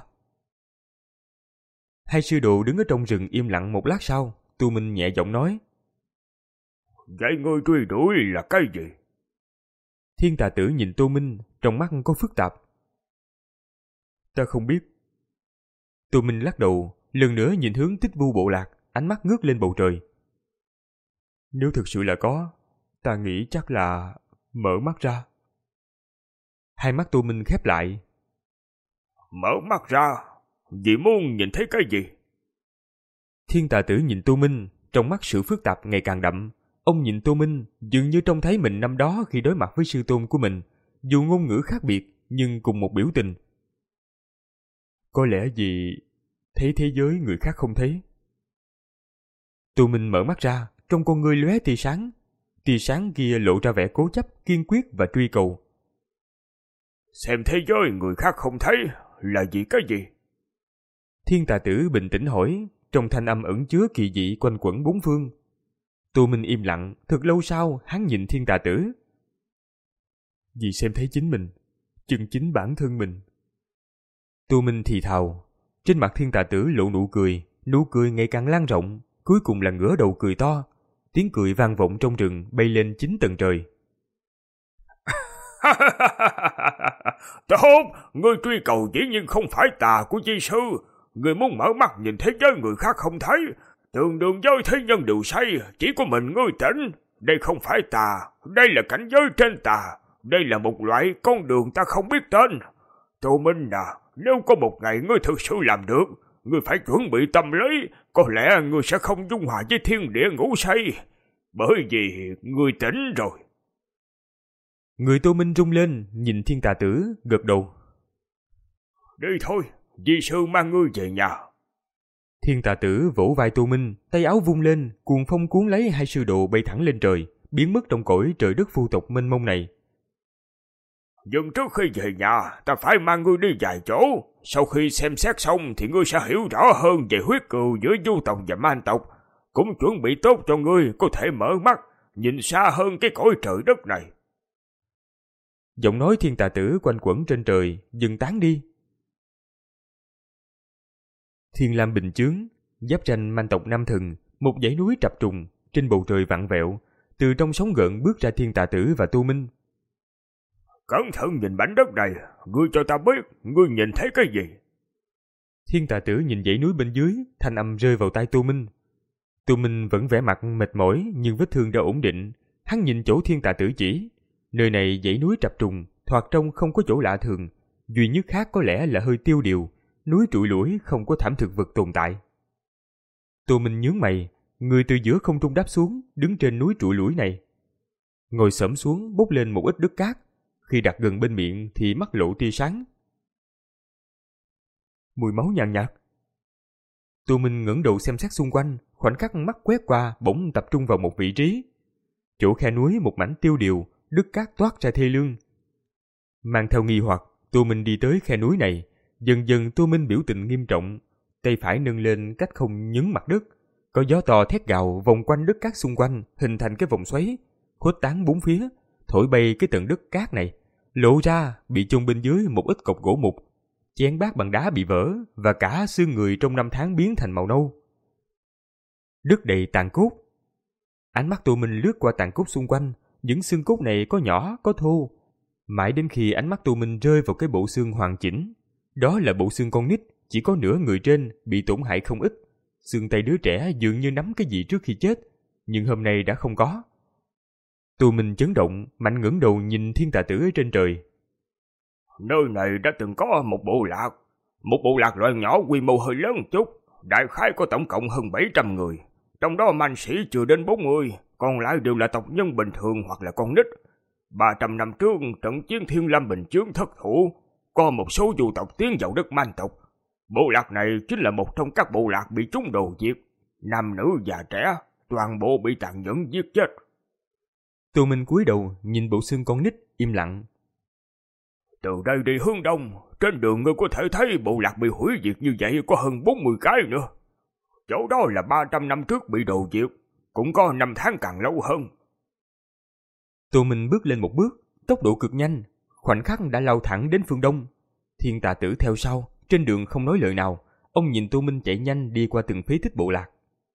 Hai sư đồ đứng ở trong rừng im lặng một lát sau, Tu Minh nhẹ giọng nói. Vậy ngươi truy đuổi là cái gì? Thiên Tà Tử nhìn Tu Minh, trong mắt có phức tạp. Ta không biết. Tu Minh lắc đầu, lần nữa nhìn hướng Tích Vu bộ lạc, ánh mắt ngước lên bầu trời. Nếu thực sự là có, ta nghĩ chắc là mở mắt ra. Hai mắt Tu Minh khép lại. Mở mắt ra? Vì muốn nhìn thấy cái gì? Thiên Tà Tử nhìn Tu Minh, trong mắt sự phức tạp ngày càng đậm. Ông nhìn Tu Minh dường như trông thấy mình năm đó khi đối mặt với sư tôn của mình, dù ngôn ngữ khác biệt nhưng cùng một biểu tình. Có lẽ vì thấy thế giới người khác không thấy. Tu Minh mở mắt ra, trong con ngươi lóe tia sáng. Tia sáng kia lộ ra vẻ cố chấp, kiên quyết và truy cầu. Xem thế giới người khác không thấy là vì cái gì? Thiên Tà Tử bình tĩnh hỏi, trong thanh âm ẩn chứa kỳ dị quanh quẩn bốn phương. Tu Minh im lặng, thật lâu sau hắn nhìn Thiên Tà Tử. Vì xem thấy chính mình, chân chính bản thân mình. Tu Minh thì thào, trên mặt Thiên Tà Tử lộ nụ cười, nụ cười ngày càng lan rộng, cuối cùng là ngửa đầu cười to. Tiếng cười vang vọng trong rừng, bay lên chín tầng trời. Tốt, ngươi truy cầu dĩ nhiên không phải tà của chi sư. Ngươi muốn mở mắt nhìn thế giới người khác không thấy, tương đương với thế nhân đều say, chỉ có mình ngươi tỉnh. Đây không phải tà, đây là cảnh giới trên tà. Đây là một loại con đường ta không biết tên. Tô Minh à, nếu có một ngày ngươi thực sự làm được, ngươi phải chuẩn bị tâm lý, có lẽ ngươi sẽ không dung hòa với thiên địa ngủ say, bởi vì ngươi tỉnh rồi. Người Tô Minh rung lên, nhìn Thiên Tà Tử, gật đầu. Đi thôi, di sư mang ngươi về nhà. Thiên Tà Tử vỗ vai Tô Minh, tay áo vung lên, cuồng phong cuốn lấy hai sư đồ bay thẳng lên trời, biến mất trong cõi trời đất phu tộc mênh mông này. Nhưng trước khi về nhà, ta phải mang ngươi đi vài chỗ. Sau khi xem xét xong thì ngươi sẽ hiểu rõ hơn về huyết cừu giữa du tộc và man tộc. Cũng chuẩn bị tốt cho ngươi có thể mở mắt, nhìn xa hơn cái cõi trời đất này. Giọng nói Thiên Tà Tử quanh quẩn trên trời, dừng tán đi. Thiên Lam Bình Chướng, giáp ranh man tộc Nam Thần, một dãy núi trập trùng, trên bầu trời vặn vẹo, từ trong sóng gợn bước ra Thiên Tà Tử và Tô Minh. Cẩn thận nhìn mảnh đất này, ngươi cho ta biết, ngươi nhìn thấy cái gì? Thiên Tà Tử nhìn dãy núi bên dưới, thanh âm rơi vào tai Tô Minh. Tô Minh vẫn vẻ mặt mệt mỏi nhưng vết thương đã ổn định. Hắn nhìn chỗ Thiên Tà Tử chỉ. Nơi này dãy núi trập trùng, thoạt trông không có chỗ lạ thường. Duy nhất khác có lẽ là hơi tiêu điều, núi trụi lủi không có thảm thực vật tồn tại. Tô Minh nhướng mày, người từ giữa không trung đáp xuống, đứng trên núi trụi lủi này. Ngồi xổm xuống bốc lên một ít đất cát, khi đặt gần bên miệng thì mắt lộ tia sáng. Mùi máu nhàn nhạt. Tô Minh ngẩng đầu xem xét xung quanh, khoảnh khắc mắt quét qua bỗng tập trung vào một vị trí. Chỗ khe núi một mảnh tiêu điều, đất cát toát ra thê lương. Mang theo nghi hoặc, Tô Minh đi tới khe núi này. Dần dần Tô Minh biểu tình nghiêm trọng, tay phải nâng lên cách không nhấn mặt đất. Có gió to thét gào vòng quanh đất cát xung quanh, hình thành cái vòng xoáy, khuếch tán bốn phía, thổi bay cái tận đất cát này, lộ ra bị chôn bên dưới một ít cọc gỗ mục, chén bát bằng đá bị vỡ và cả xương người trong năm tháng biến thành màu nâu. Đất đầy tàn cốt. Ánh mắt Tô Minh lướt qua tàn cốt xung quanh, những xương cốt này có nhỏ có thô, mãi đến khi ánh mắt Tô Minh rơi vào cái bộ xương hoàn chỉnh. Đó là bộ xương con nít, chỉ có nửa người trên bị tổn hại không ít. Xương tay đứa trẻ dường như nắm cái gì trước khi chết, nhưng hôm nay đã không có. Tô Minh chấn động, mạnh ngẩng đầu nhìn Thiên Tà Tử ở trên trời. Nơi này đã từng có một bộ lạc, một bộ lạc loại nhỏ quy mô hơi lớn chút, đại khái có tổng cộng hơn bảy trăm người. Trong đó man sĩ chưa đến bốn mươi, còn lại đều là tộc nhân bình thường hoặc là con nít. ba trăm năm trước, trận chiến Thiên Lam Bình Chướng thất thủ, có một số du tộc tiến vào đất man tộc. Bộ lạc này chính là một trong các bộ lạc bị chúng đồ diệt. Nam nữ già trẻ, toàn bộ bị tàn nhẫn giết chết. Tô Minh cúi đầu nhìn bộ xương con nít, im lặng. Từ đây đi hướng đông, trên đường ngươi có thể thấy bộ lạc bị hủy diệt như vậy có hơn bốn mươi cái nữa. Chỗ đó là ba trăm năm trước bị đồ diệt, cũng có năm tháng càng lâu hơn. Tô Minh bước lên một bước, tốc độ cực nhanh, khoảnh khắc đã lao thẳng đến phương đông. Thiên Tà Tử theo sau, trên đường không nói lời nào, ông nhìn Tô Minh chạy nhanh đi qua từng phế tích bộ lạc.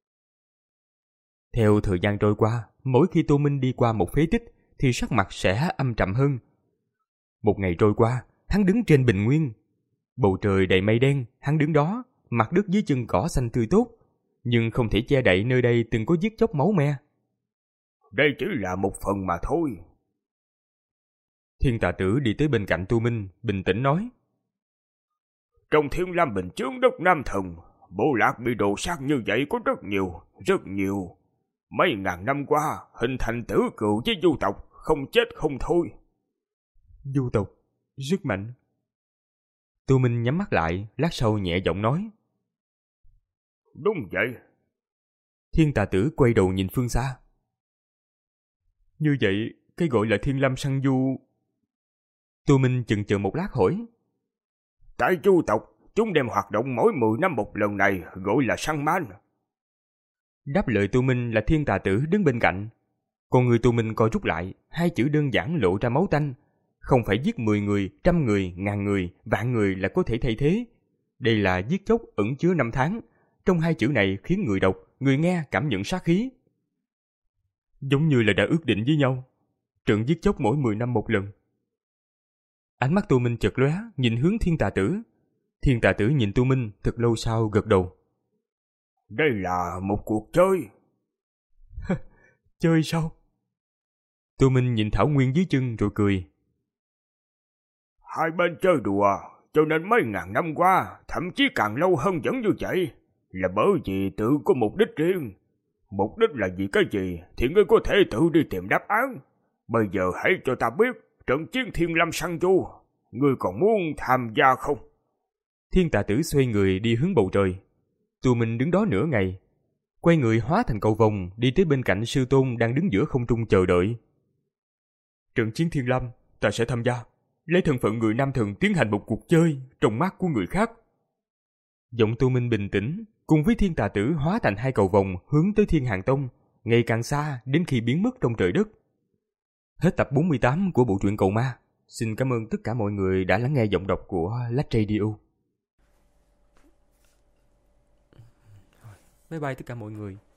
Theo thời gian trôi qua, mỗi khi Tô Minh đi qua một phế tích thì sắc mặt sẽ âm trầm hơn. Một ngày trôi qua, hắn đứng trên bình nguyên. Bầu trời đầy mây đen, hắn đứng đó, mặt đất dưới chân cỏ xanh tươi tốt, nhưng không thể che đậy nơi đây từng có giết chóc máu me. Đây chỉ là một phần mà thôi. Thiên Tà Tử đi tới bên cạnh Tô Minh, bình tĩnh nói. Trong Thiên Lam Bình Chướng đất Nam Thần, bộ lạc bị đồ sát như vậy có rất nhiều, rất nhiều. Mấy ngàn năm qua, hình thành tử cừu với du tộc, không chết không thôi. Du tộc, rất mạnh. Tô Minh nhắm mắt lại, lát sau nhẹ giọng nói. Đúng vậy. Thiên Tà Tử quay đầu nhìn phương xa. Như vậy, cái gọi là Thiên Lam săn du... Tô Minh chần chờ một lát hỏi. Tại du tộc, chúng đem hoạt động mỗi mười năm một lần này, gọi là săn man. Đáp lời Tô Minh là Thiên Tà Tử đứng bên cạnh. Còn người Tô Minh coi rút lại, hai chữ đơn giản lộ ra máu tanh. Không phải giết mười người, trăm người, ngàn người, vạn người là có thể thay thế. Đây là giết chóc ẩn chứa năm tháng. Trong hai chữ này khiến người đọc, người nghe cảm nhận sát khí. Giống như là đã ước định với nhau. Trận giết chóc mỗi mười năm một lần. Ánh mắt Tô Minh chợt lóe, nhìn hướng Thiên Tà Tử. Thiên Tà Tử nhìn Tô Minh thật lâu sau gật đầu. Đây là một cuộc chơi. Chơi sao? Tô Minh nhìn thảo nguyên dưới chân rồi cười. Hai bên chơi đùa, cho nên mấy ngàn năm qua, thậm chí càng lâu hơn vẫn như vậy, là bởi vì tự có mục đích riêng. Mục đích là vì cái gì thì ngươi có thể tự đi tìm đáp án. Bây giờ hãy cho ta biết trận chiến Thiên Lam săn du, ngươi còn muốn tham gia không? Thiên Tà Tử xoay người đi hướng bầu trời. Tô Minh đứng đó nửa ngày, quay người hóa thành cầu vồng đi tới bên cạnh sư tôn đang đứng giữa không trung chờ đợi. Trận chiến Thiên Lam, ta sẽ tham gia, lấy thân phận người nam thần tiến hành một cuộc chơi trong mắt của người khác. Giọng Tô Minh bình tĩnh, cùng với Thiên Tà Tử hóa thành hai cầu vồng hướng tới Thiên Hàng Tông, ngày càng xa đến khi biến mất trong trời đất. Hết tập bốn mươi tám của bộ truyện Cầu Ma. Xin cảm ơn tất cả mọi người đã lắng nghe giọng đọc của Lách Radio. Bye bye tất cả mọi người.